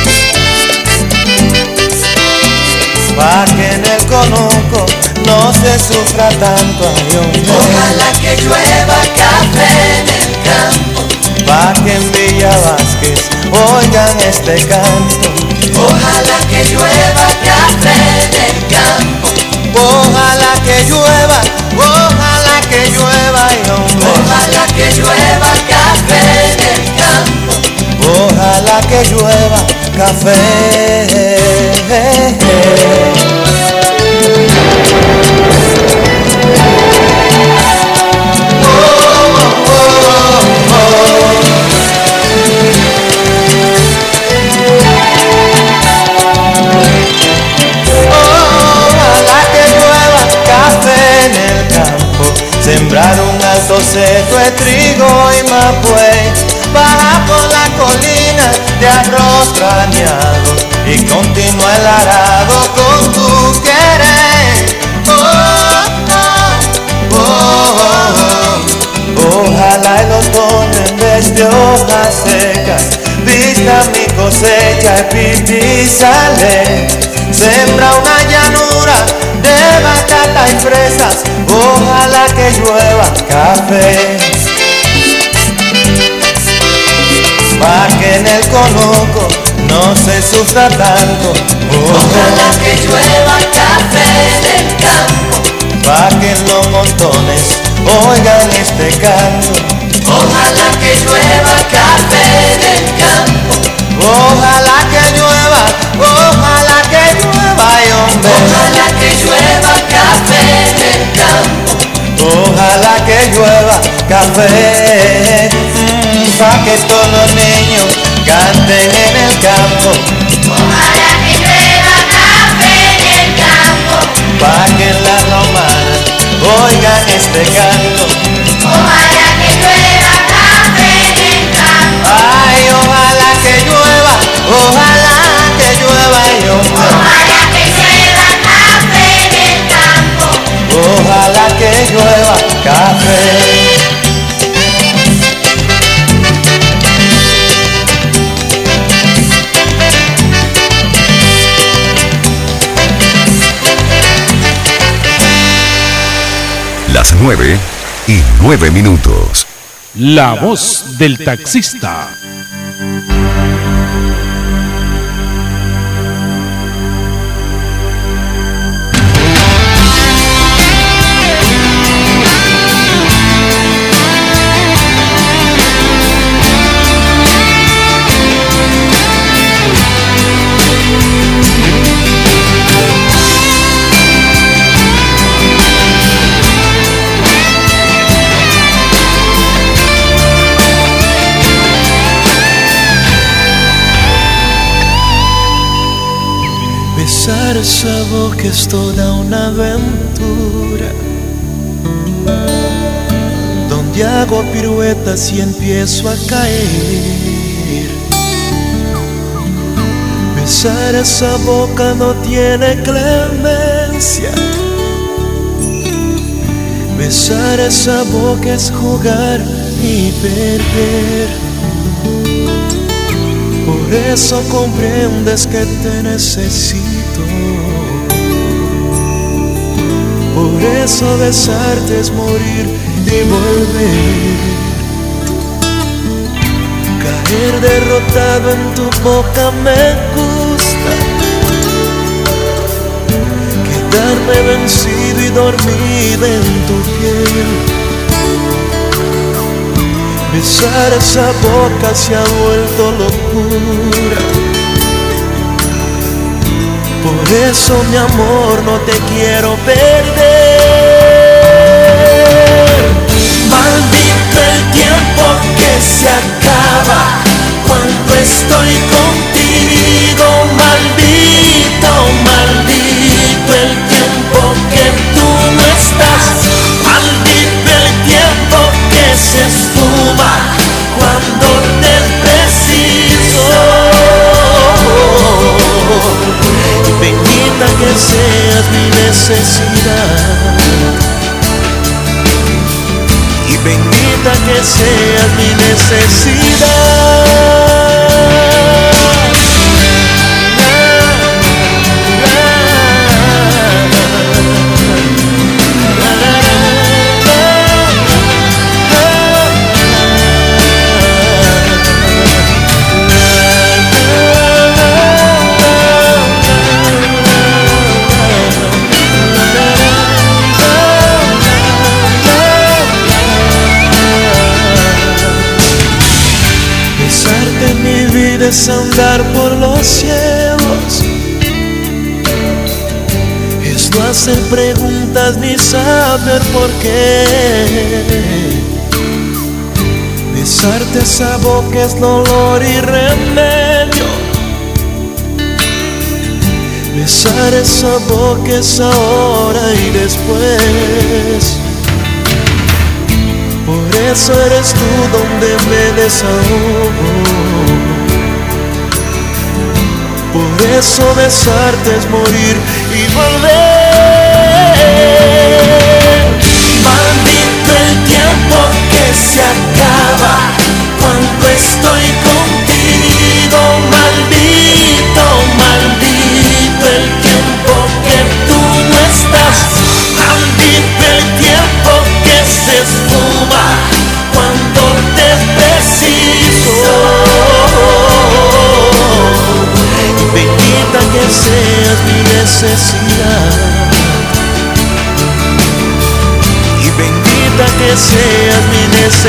L: pa' que en el conuco no se sufra tanto.
M: Ojalá que llueva café en el campo,
L: pa' que en Villa Vázquez oigan este canto.
M: Ojalá que llueva café en el campo,
L: ojalá que llueva, ojalá que llueva y hombre.
M: Ojalá que llueva café en el campo,
L: ojalá que llueva café. Sembrar un alto cerro de trigo y mapuey, baja por la colina de arroz graneado y continúa el arado con tu querer. Oh, oh, oh, oh. Ojalá el otoño en vez de hojas secas vista mi cosecha y sale, sembra una llanura de batata y fresas. Ojalá que llueva café, pa' que en el conuco no se sufra tanto.
M: Ojalá que llueva café en el campo,
L: pa' que en los montones oigan este canto.
M: Ojalá que llueva café en el campo,
L: ojalá que llueva, ojalá que llueva y hombre.
M: Ojalá que llueva café en el campo,
L: ojalá que llueva café, mmm, pa' que todos los niños canten en el campo.
M: Ojalá que llueva café en el campo,
L: pa' que en la romana oigan este canto.
M: Ojalá que llueva café en el campo,
L: ay, ojalá que llueva, ojalá que llueva y hombre.
M: Ojalá que llueva café en el campo,
L: ojalá que llueva café.
F: Las nueve y nueve minutos.
G: La voz del taxista.
N: Besar esa boca es toda una aventura, donde hago piruetas y empiezo a caer. Besar esa boca no tiene clemencia. Besar esa boca es jugar y perder. Por eso comprendes que te necesito. Por eso besarte es morir y volver. Caer derrotado en tu boca me gusta. Quedarme vencido y dormido en tu piel. Besar esa boca se ha vuelto locura. Por eso mi amor no te quiero perder. Maldito el tiempo que se acaba cuando estoy contigo. Maldito, maldito el tiempo que tú no estás. Maldito el tiempo que se esfuma cuando te preciso. Bendita que seas mi necesidad, y bendita que seas mi necesidad. Es andar por los cielos, es no hacer preguntas ni saber por qué. Besarte esa boca es dolor y remedio. Besar esa boca es ahora y después. Por eso eres tú donde me desahogo. Por eso besarte es morir y volver. Maldito el tiempo que se acaba cuando estoy contigo. Maldito, maldito el tiempo que tú no estás. Maldito el tiempo que se esfuma cuando te preciso. Bendita que seas mi necesidad, y bendita que seas mi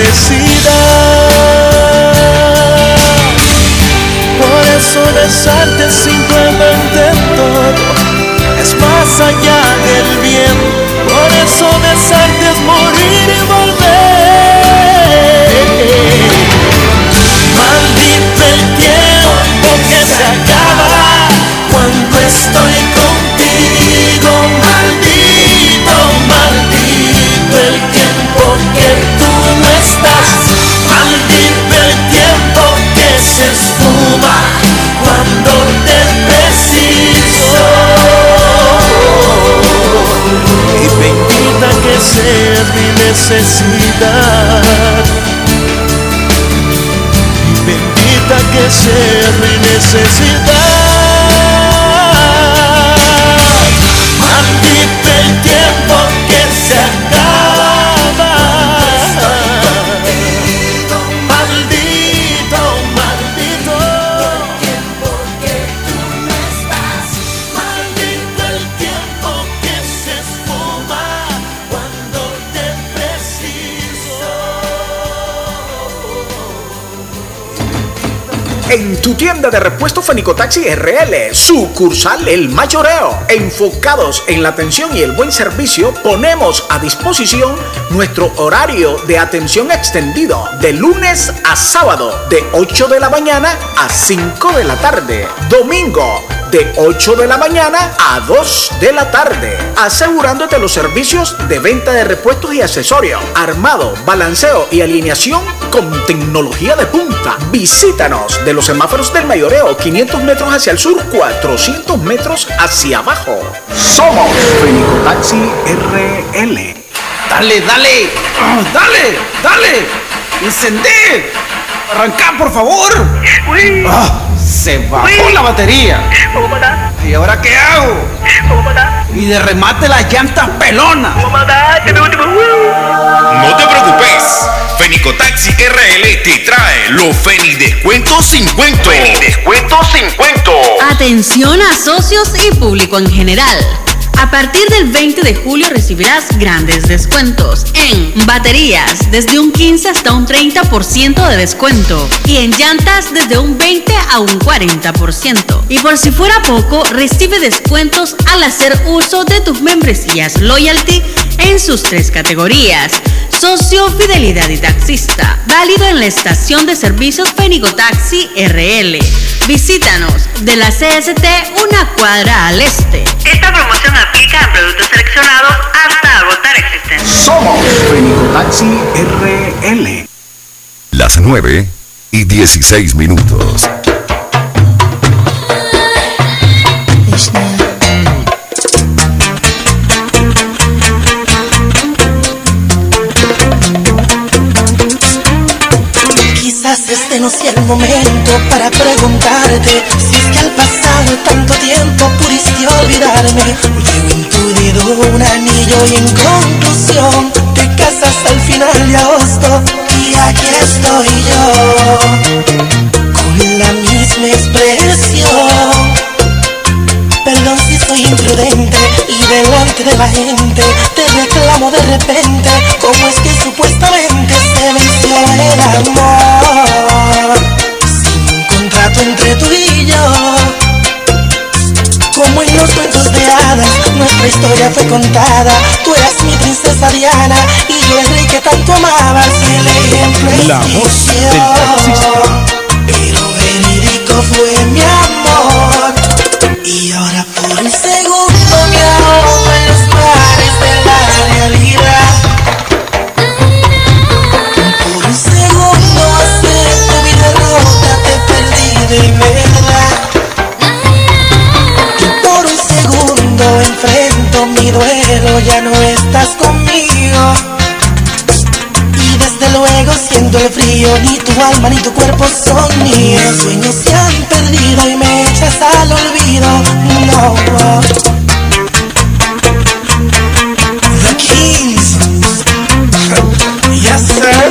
N: necesidad. Por eso besarte es simplemente todo, es más allá del bien. Por eso besarte es morir y volver. Maldito el tiempo que se acaba cuando estoy contigo. Maldito, maldito el tiempo que tú no estás. Maldito el tiempo que se esfuma cuando te preciso. Y bendita que seas mi necesidad, y bendita que seas mi necesidad. Maldito el tiempo que se acaba. Maldito, maldito el tiempo que tú no estás. Maldito el tiempo que se esfuma cuando te preciso.
A: En tu tienda de repuesto Fenicotaxi R L, sucursal El Mayoreo, enfocados en la atención y el buen servicio, ponemos a disposición nuestro horario de atención extendido de lunes a sábado de ocho de la mañana a cinco de la tarde, domingo de
O: de ocho de la mañana a dos de la tarde, asegurándote los servicios de venta de repuestos y accesorios, armado, balanceo y alineación con tecnología de punta. Visítanos de los semáforos del Mayoreo, quinientos metros hacia el sur, cuatrocientos metros hacia abajo. Somos Fenicotaxi R L.
C: Dale, dale, oh, dale, dale, encender, arranca por favor. Oh, se bajó la batería. ¿Y ahora qué hago? Y de remate las llantas pelonas.
D: No te preocupes, Fenicotaxi R L te trae los Feni Descuentos cincuenta. Feni Descuentos cincuenta.
E: Atención a socios y público en general. A partir del veinte de julio recibirás grandes descuentos en baterías desde un quince hasta un treinta por ciento de descuento y en llantas desde un veinte a un cuarenta por ciento. Y por si fuera poco, recibe descuentos al hacer uso de tus membresías Loyalty en sus tres categorías: socio, fidelidad y taxista. Válido en la estación de servicios Fenicotaxi R L. Visítanos de la C S T una cuadra al este.
J: Esta promoción aplica a productos seleccionados hasta agotar existencia.
O: Somos Fenicotaxi R L.
F: Las nueve y dieciséis minutos.
N: Quizás este no sea el momento para preguntarte si es que al pasado tanto tiempo pudiste olvidarme. Llevo en tu dedo un anillo y en conclusión te casas al final de agosto y aquí estoy yo con la misma expresión. Perdón si soy imprudente y delante de la gente te reclamo de repente. ¿Cómo es que supuestamente se venció el amor? Sin un contrato entre tú y yo, como en los cuentos de hadas, nuestra historia fue contada. Tú eras mi princesa Diana y yo el rey que tanto amabas. El ejemplo es
G: La voz del taxista.
N: pero verídico fue mi amor. Y ahora por un segundo me ahogo en los mares de la realidad. Por un segundo acepto mi derrota, te perdí de verdad. Y por un segundo enfrento mi duelo, ya no estás conmigo. Y desde luego siento el frío, ni tu alma ni tu cuerpo son míos. Los sueños se han perdido y me echas al olvido. No, The Kings. Yes, sir.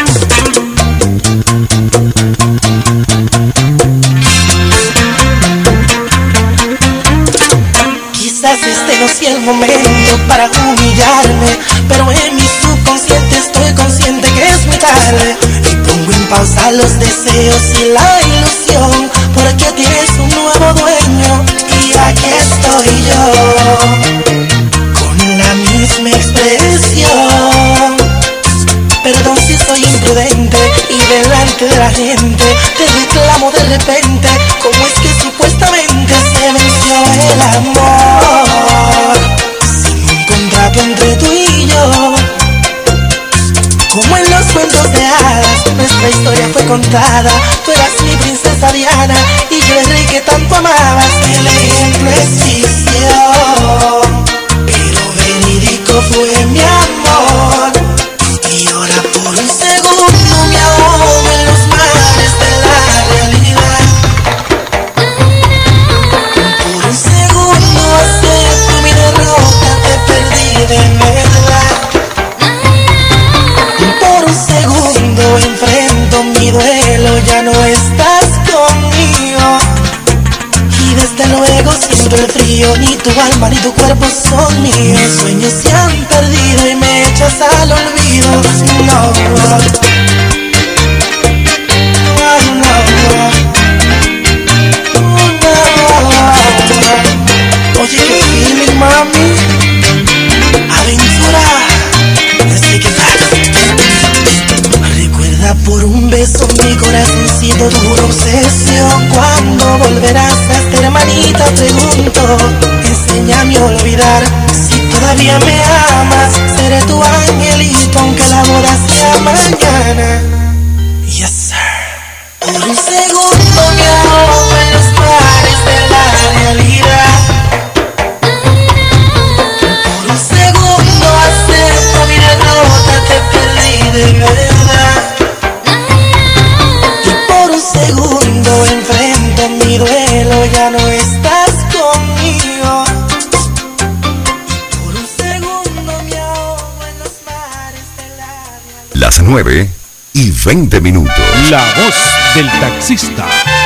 N: Quizás este no sea el momento para humillarme, pero en mi subconsciente estoy consciente que es muy tarde. Y pongo en pausa los deseos y la ilusión, porque tienes un nuevo dueño y aquí estoy yo con la misma expresión. Perdón si soy imprudente y delante de la gente te reclamo de repente. ¿Cómo es que supuestamente se venció el amor? Sin un contrato entre tú y yo, como en los cuentos de hadas, nuestra historia fue contada. Tú eras mi princesa Diana y yo el rey que tanto amabas. El ejemplo existió, pero verídico fue mi amor. Y ahora por un segundo me ahogo en los mares de la realidad. Por un segundo acepto mi derrota, te perdí de verdad. Por un segundo enfrento mi duelo, ya no estás conmigo. Y desde luego siento el frío, ni tu alma ni tu cuerpo son míos. Mis sueños se han perdido y me echas al olvido. No, no, no. Oye, qué feeling, mami. Aventura. Así que recuerda por un beso mi corazoncito, tu obsesión. ¿cuándo volverás a ser hermanita? Pregunto, enséñame a olvidar. Si todavía me amas, seré tu angelito aunque la boda sea mañana. Yes, sir. Por un segundo me ahogo en los mares de la realidad. Por un segundo acepto mi derrota, te perdí de verdad. Y por un segundo enfrento mi duelo, ya no estás conmigo. Por un segundo me ahogo en los mares de la realidad.
F: Las nueve y veinte minutos.
G: La voz del taxista.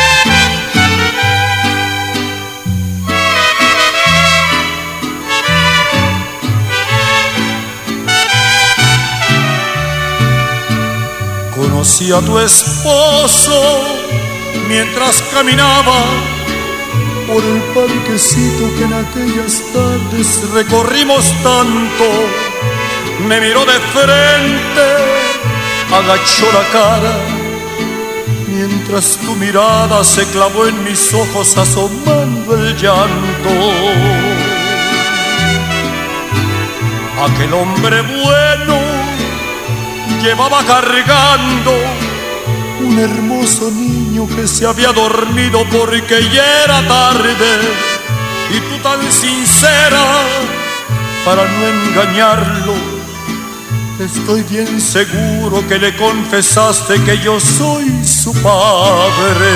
P: Conocí a tu esposo mientras caminaba por el parquecito que en aquellas tardes recorrimos tanto. Me miró de frente, agachó la cara, mientras tu mirada se clavó en mis ojos asomando el llanto. Aquel hombre bueno llevaba cargando un hermoso niño que se había dormido porque ya era tarde, y tú tan sincera para no engañarlo, estoy bien seguro que le confesaste que yo soy su padre.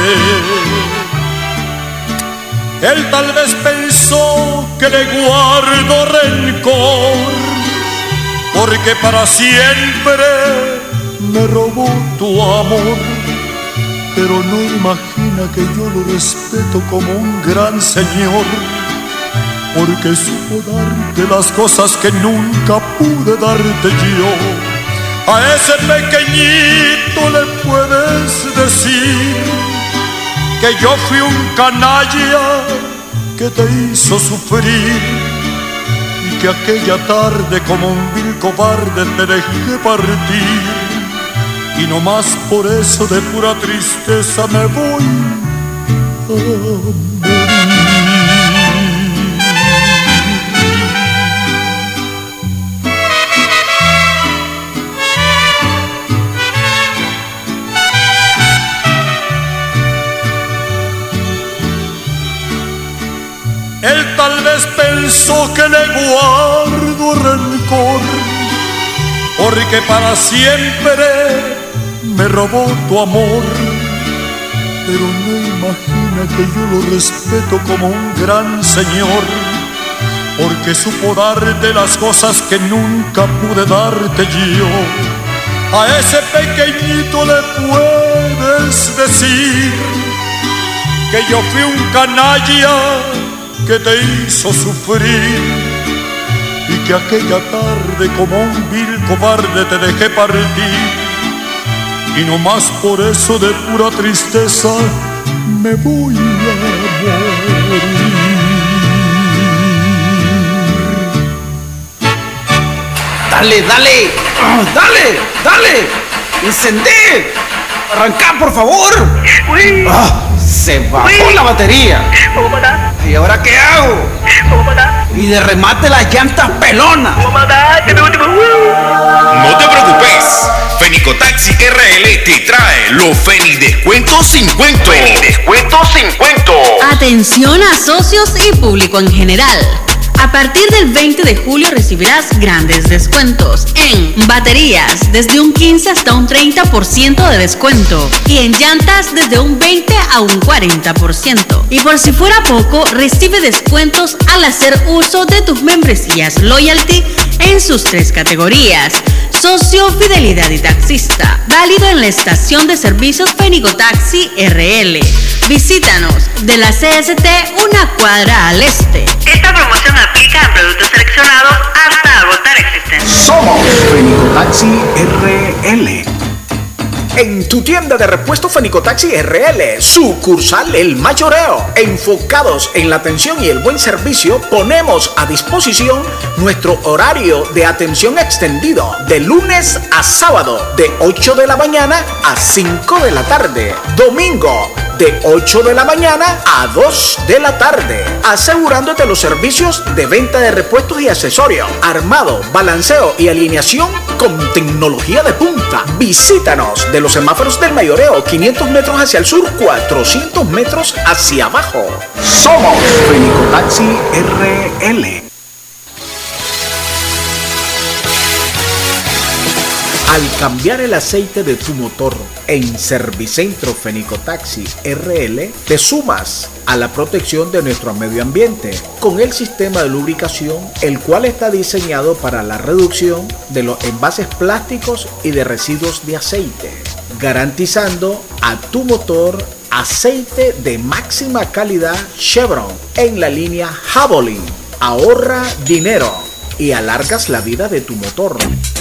P: Él tal vez pensó que le guardo rencor, porque para siempre me robó tu amor, pero no imagina que yo lo respeto como un gran señor, porque supo darte las cosas que nunca pude darte yo. A ese pequeñito le puedes decir que yo fui un canalla que te hizo sufrir, y que aquella tarde como un vil cobarde te dejé partir, y no más por eso de pura tristeza me voy a morir. Él tal vez pensó que le guardo rencor, porque para siempre me robó tu amor, pero no imagina que yo lo respeto como un gran señor, porque supo darte las cosas que nunca pude darte yo. A ese pequeñito le puedes decir que yo fui un canalla que te hizo sufrir, y que aquella tarde como un vil cobarde te dejé partir, y no más por eso de pura tristeza me voy a morir.
C: Dale, dale, oh, dale, dale, encendé, arrancá por favor.
J: Uy.
C: Ah, se bajó
J: Uy.
C: la batería.
J: Mamá,
C: ¿Y ahora qué hago?
J: mamá,
C: Y de remate las llantas pelonas.
J: mamá, te veo, te veo.
D: No te preocupes, Fenicotaxi R L te trae los Feni Descuentos cincuenta. Feni Descuentos cincuenta.
E: Atención a socios y público en general. A partir del veinte de julio recibirás grandes descuentos en baterías desde un quince hasta un treinta por ciento de descuento y en llantas desde un veinte a un cuarenta por ciento. Y por si fuera poco, recibe descuentos al hacer uso de tus membresías Loyalty en sus tres categorías: socio, fidelidad y taxista. Válido en la estación de servicios Fenicotaxi R L. Visítanos de la C S T una cuadra al este.
J: Esta promoción aplica a productos seleccionados hasta agotar existencia.
O: Somos Fenicotaxi R L. En tu tienda de repuestos Fenicotaxi R L, sucursal El Mayoreo, enfocados en la atención y el buen servicio, ponemos a disposición nuestro horario de atención extendido de lunes a sábado de ocho de la mañana a cinco de la tarde, domingo de ocho de la mañana a dos de la tarde, asegurándote los servicios de venta de repuestos y accesorios, armado, balanceo y alineación con tecnología de punta. Visítanos de los semáforos del Mayoreo, quinientos metros hacia el sur, cuatrocientos metros hacia abajo. Somos Fenicotaxi R L. Al cambiar el aceite de tu motor en Servicentro Fenicotaxi R L, te sumas a la protección de nuestro medio ambiente con el sistema de lubricación, el cual está diseñado para la reducción de los envases plásticos y de residuos de aceite, garantizando a tu motor aceite de máxima calidad Chevron en la línea Javelin. Ahorra dinero y alargas la vida de tu motor.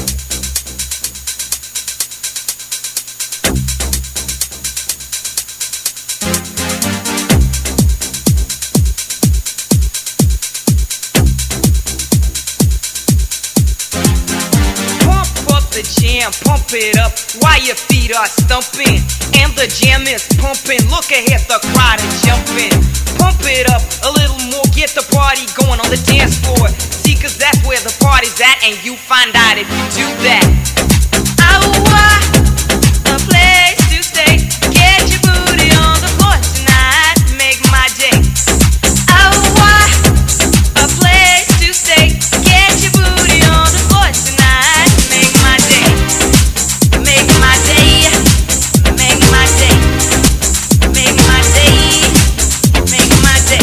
Q: Pump it up while your feet are stumping, and the jam is pumping. Look ahead, the crowd is jumping. Pump it up a little more, get the party going on the dance floor. See, cause that's where the party's at, and you find out if you do that. Oh, a place to stay. Get your booty on the floor tonight, make my day. Oh, a place to stay. Get your booty on the floor tonight, make my day. Make my day, make my day, make my day, make my day.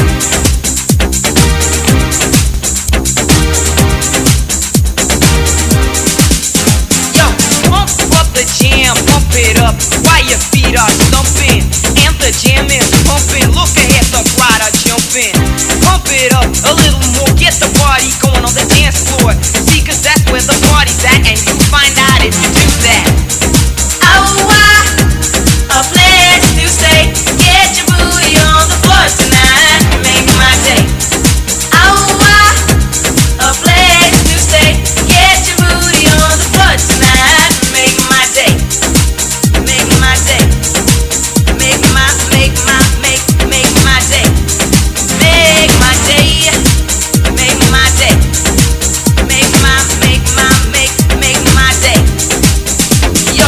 Q: Yo, pump up the jam, pump it up while your feet are stumping, and the jam is pumping. Look ahead, the crowd are jumping. Pump it up a little more, get the party going on the dance floor. See, cause that's where the party's at, and you find out if you do that. Oh, a place to stay. Get your booty on the floor tonight, make my day. Oh, a place to stay. Get your booty on the floor tonight, make my day. Make my day. Make my, make my, make, make my day. Make my day. Make my day. Make my, make my, make, make my day. Yo.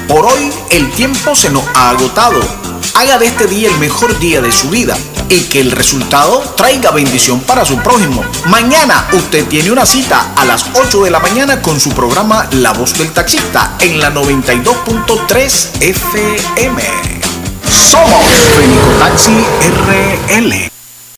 O: Por hoy el tiempo se nos ha agotado. Haga de este día el mejor día de su vida y que el resultado traiga bendición para su prójimo. Mañana usted tiene una cita a las ocho de la mañana con su programa La Voz del Taxista en la noventa y dos punto tres F M. Somos Fenico Taxi R L.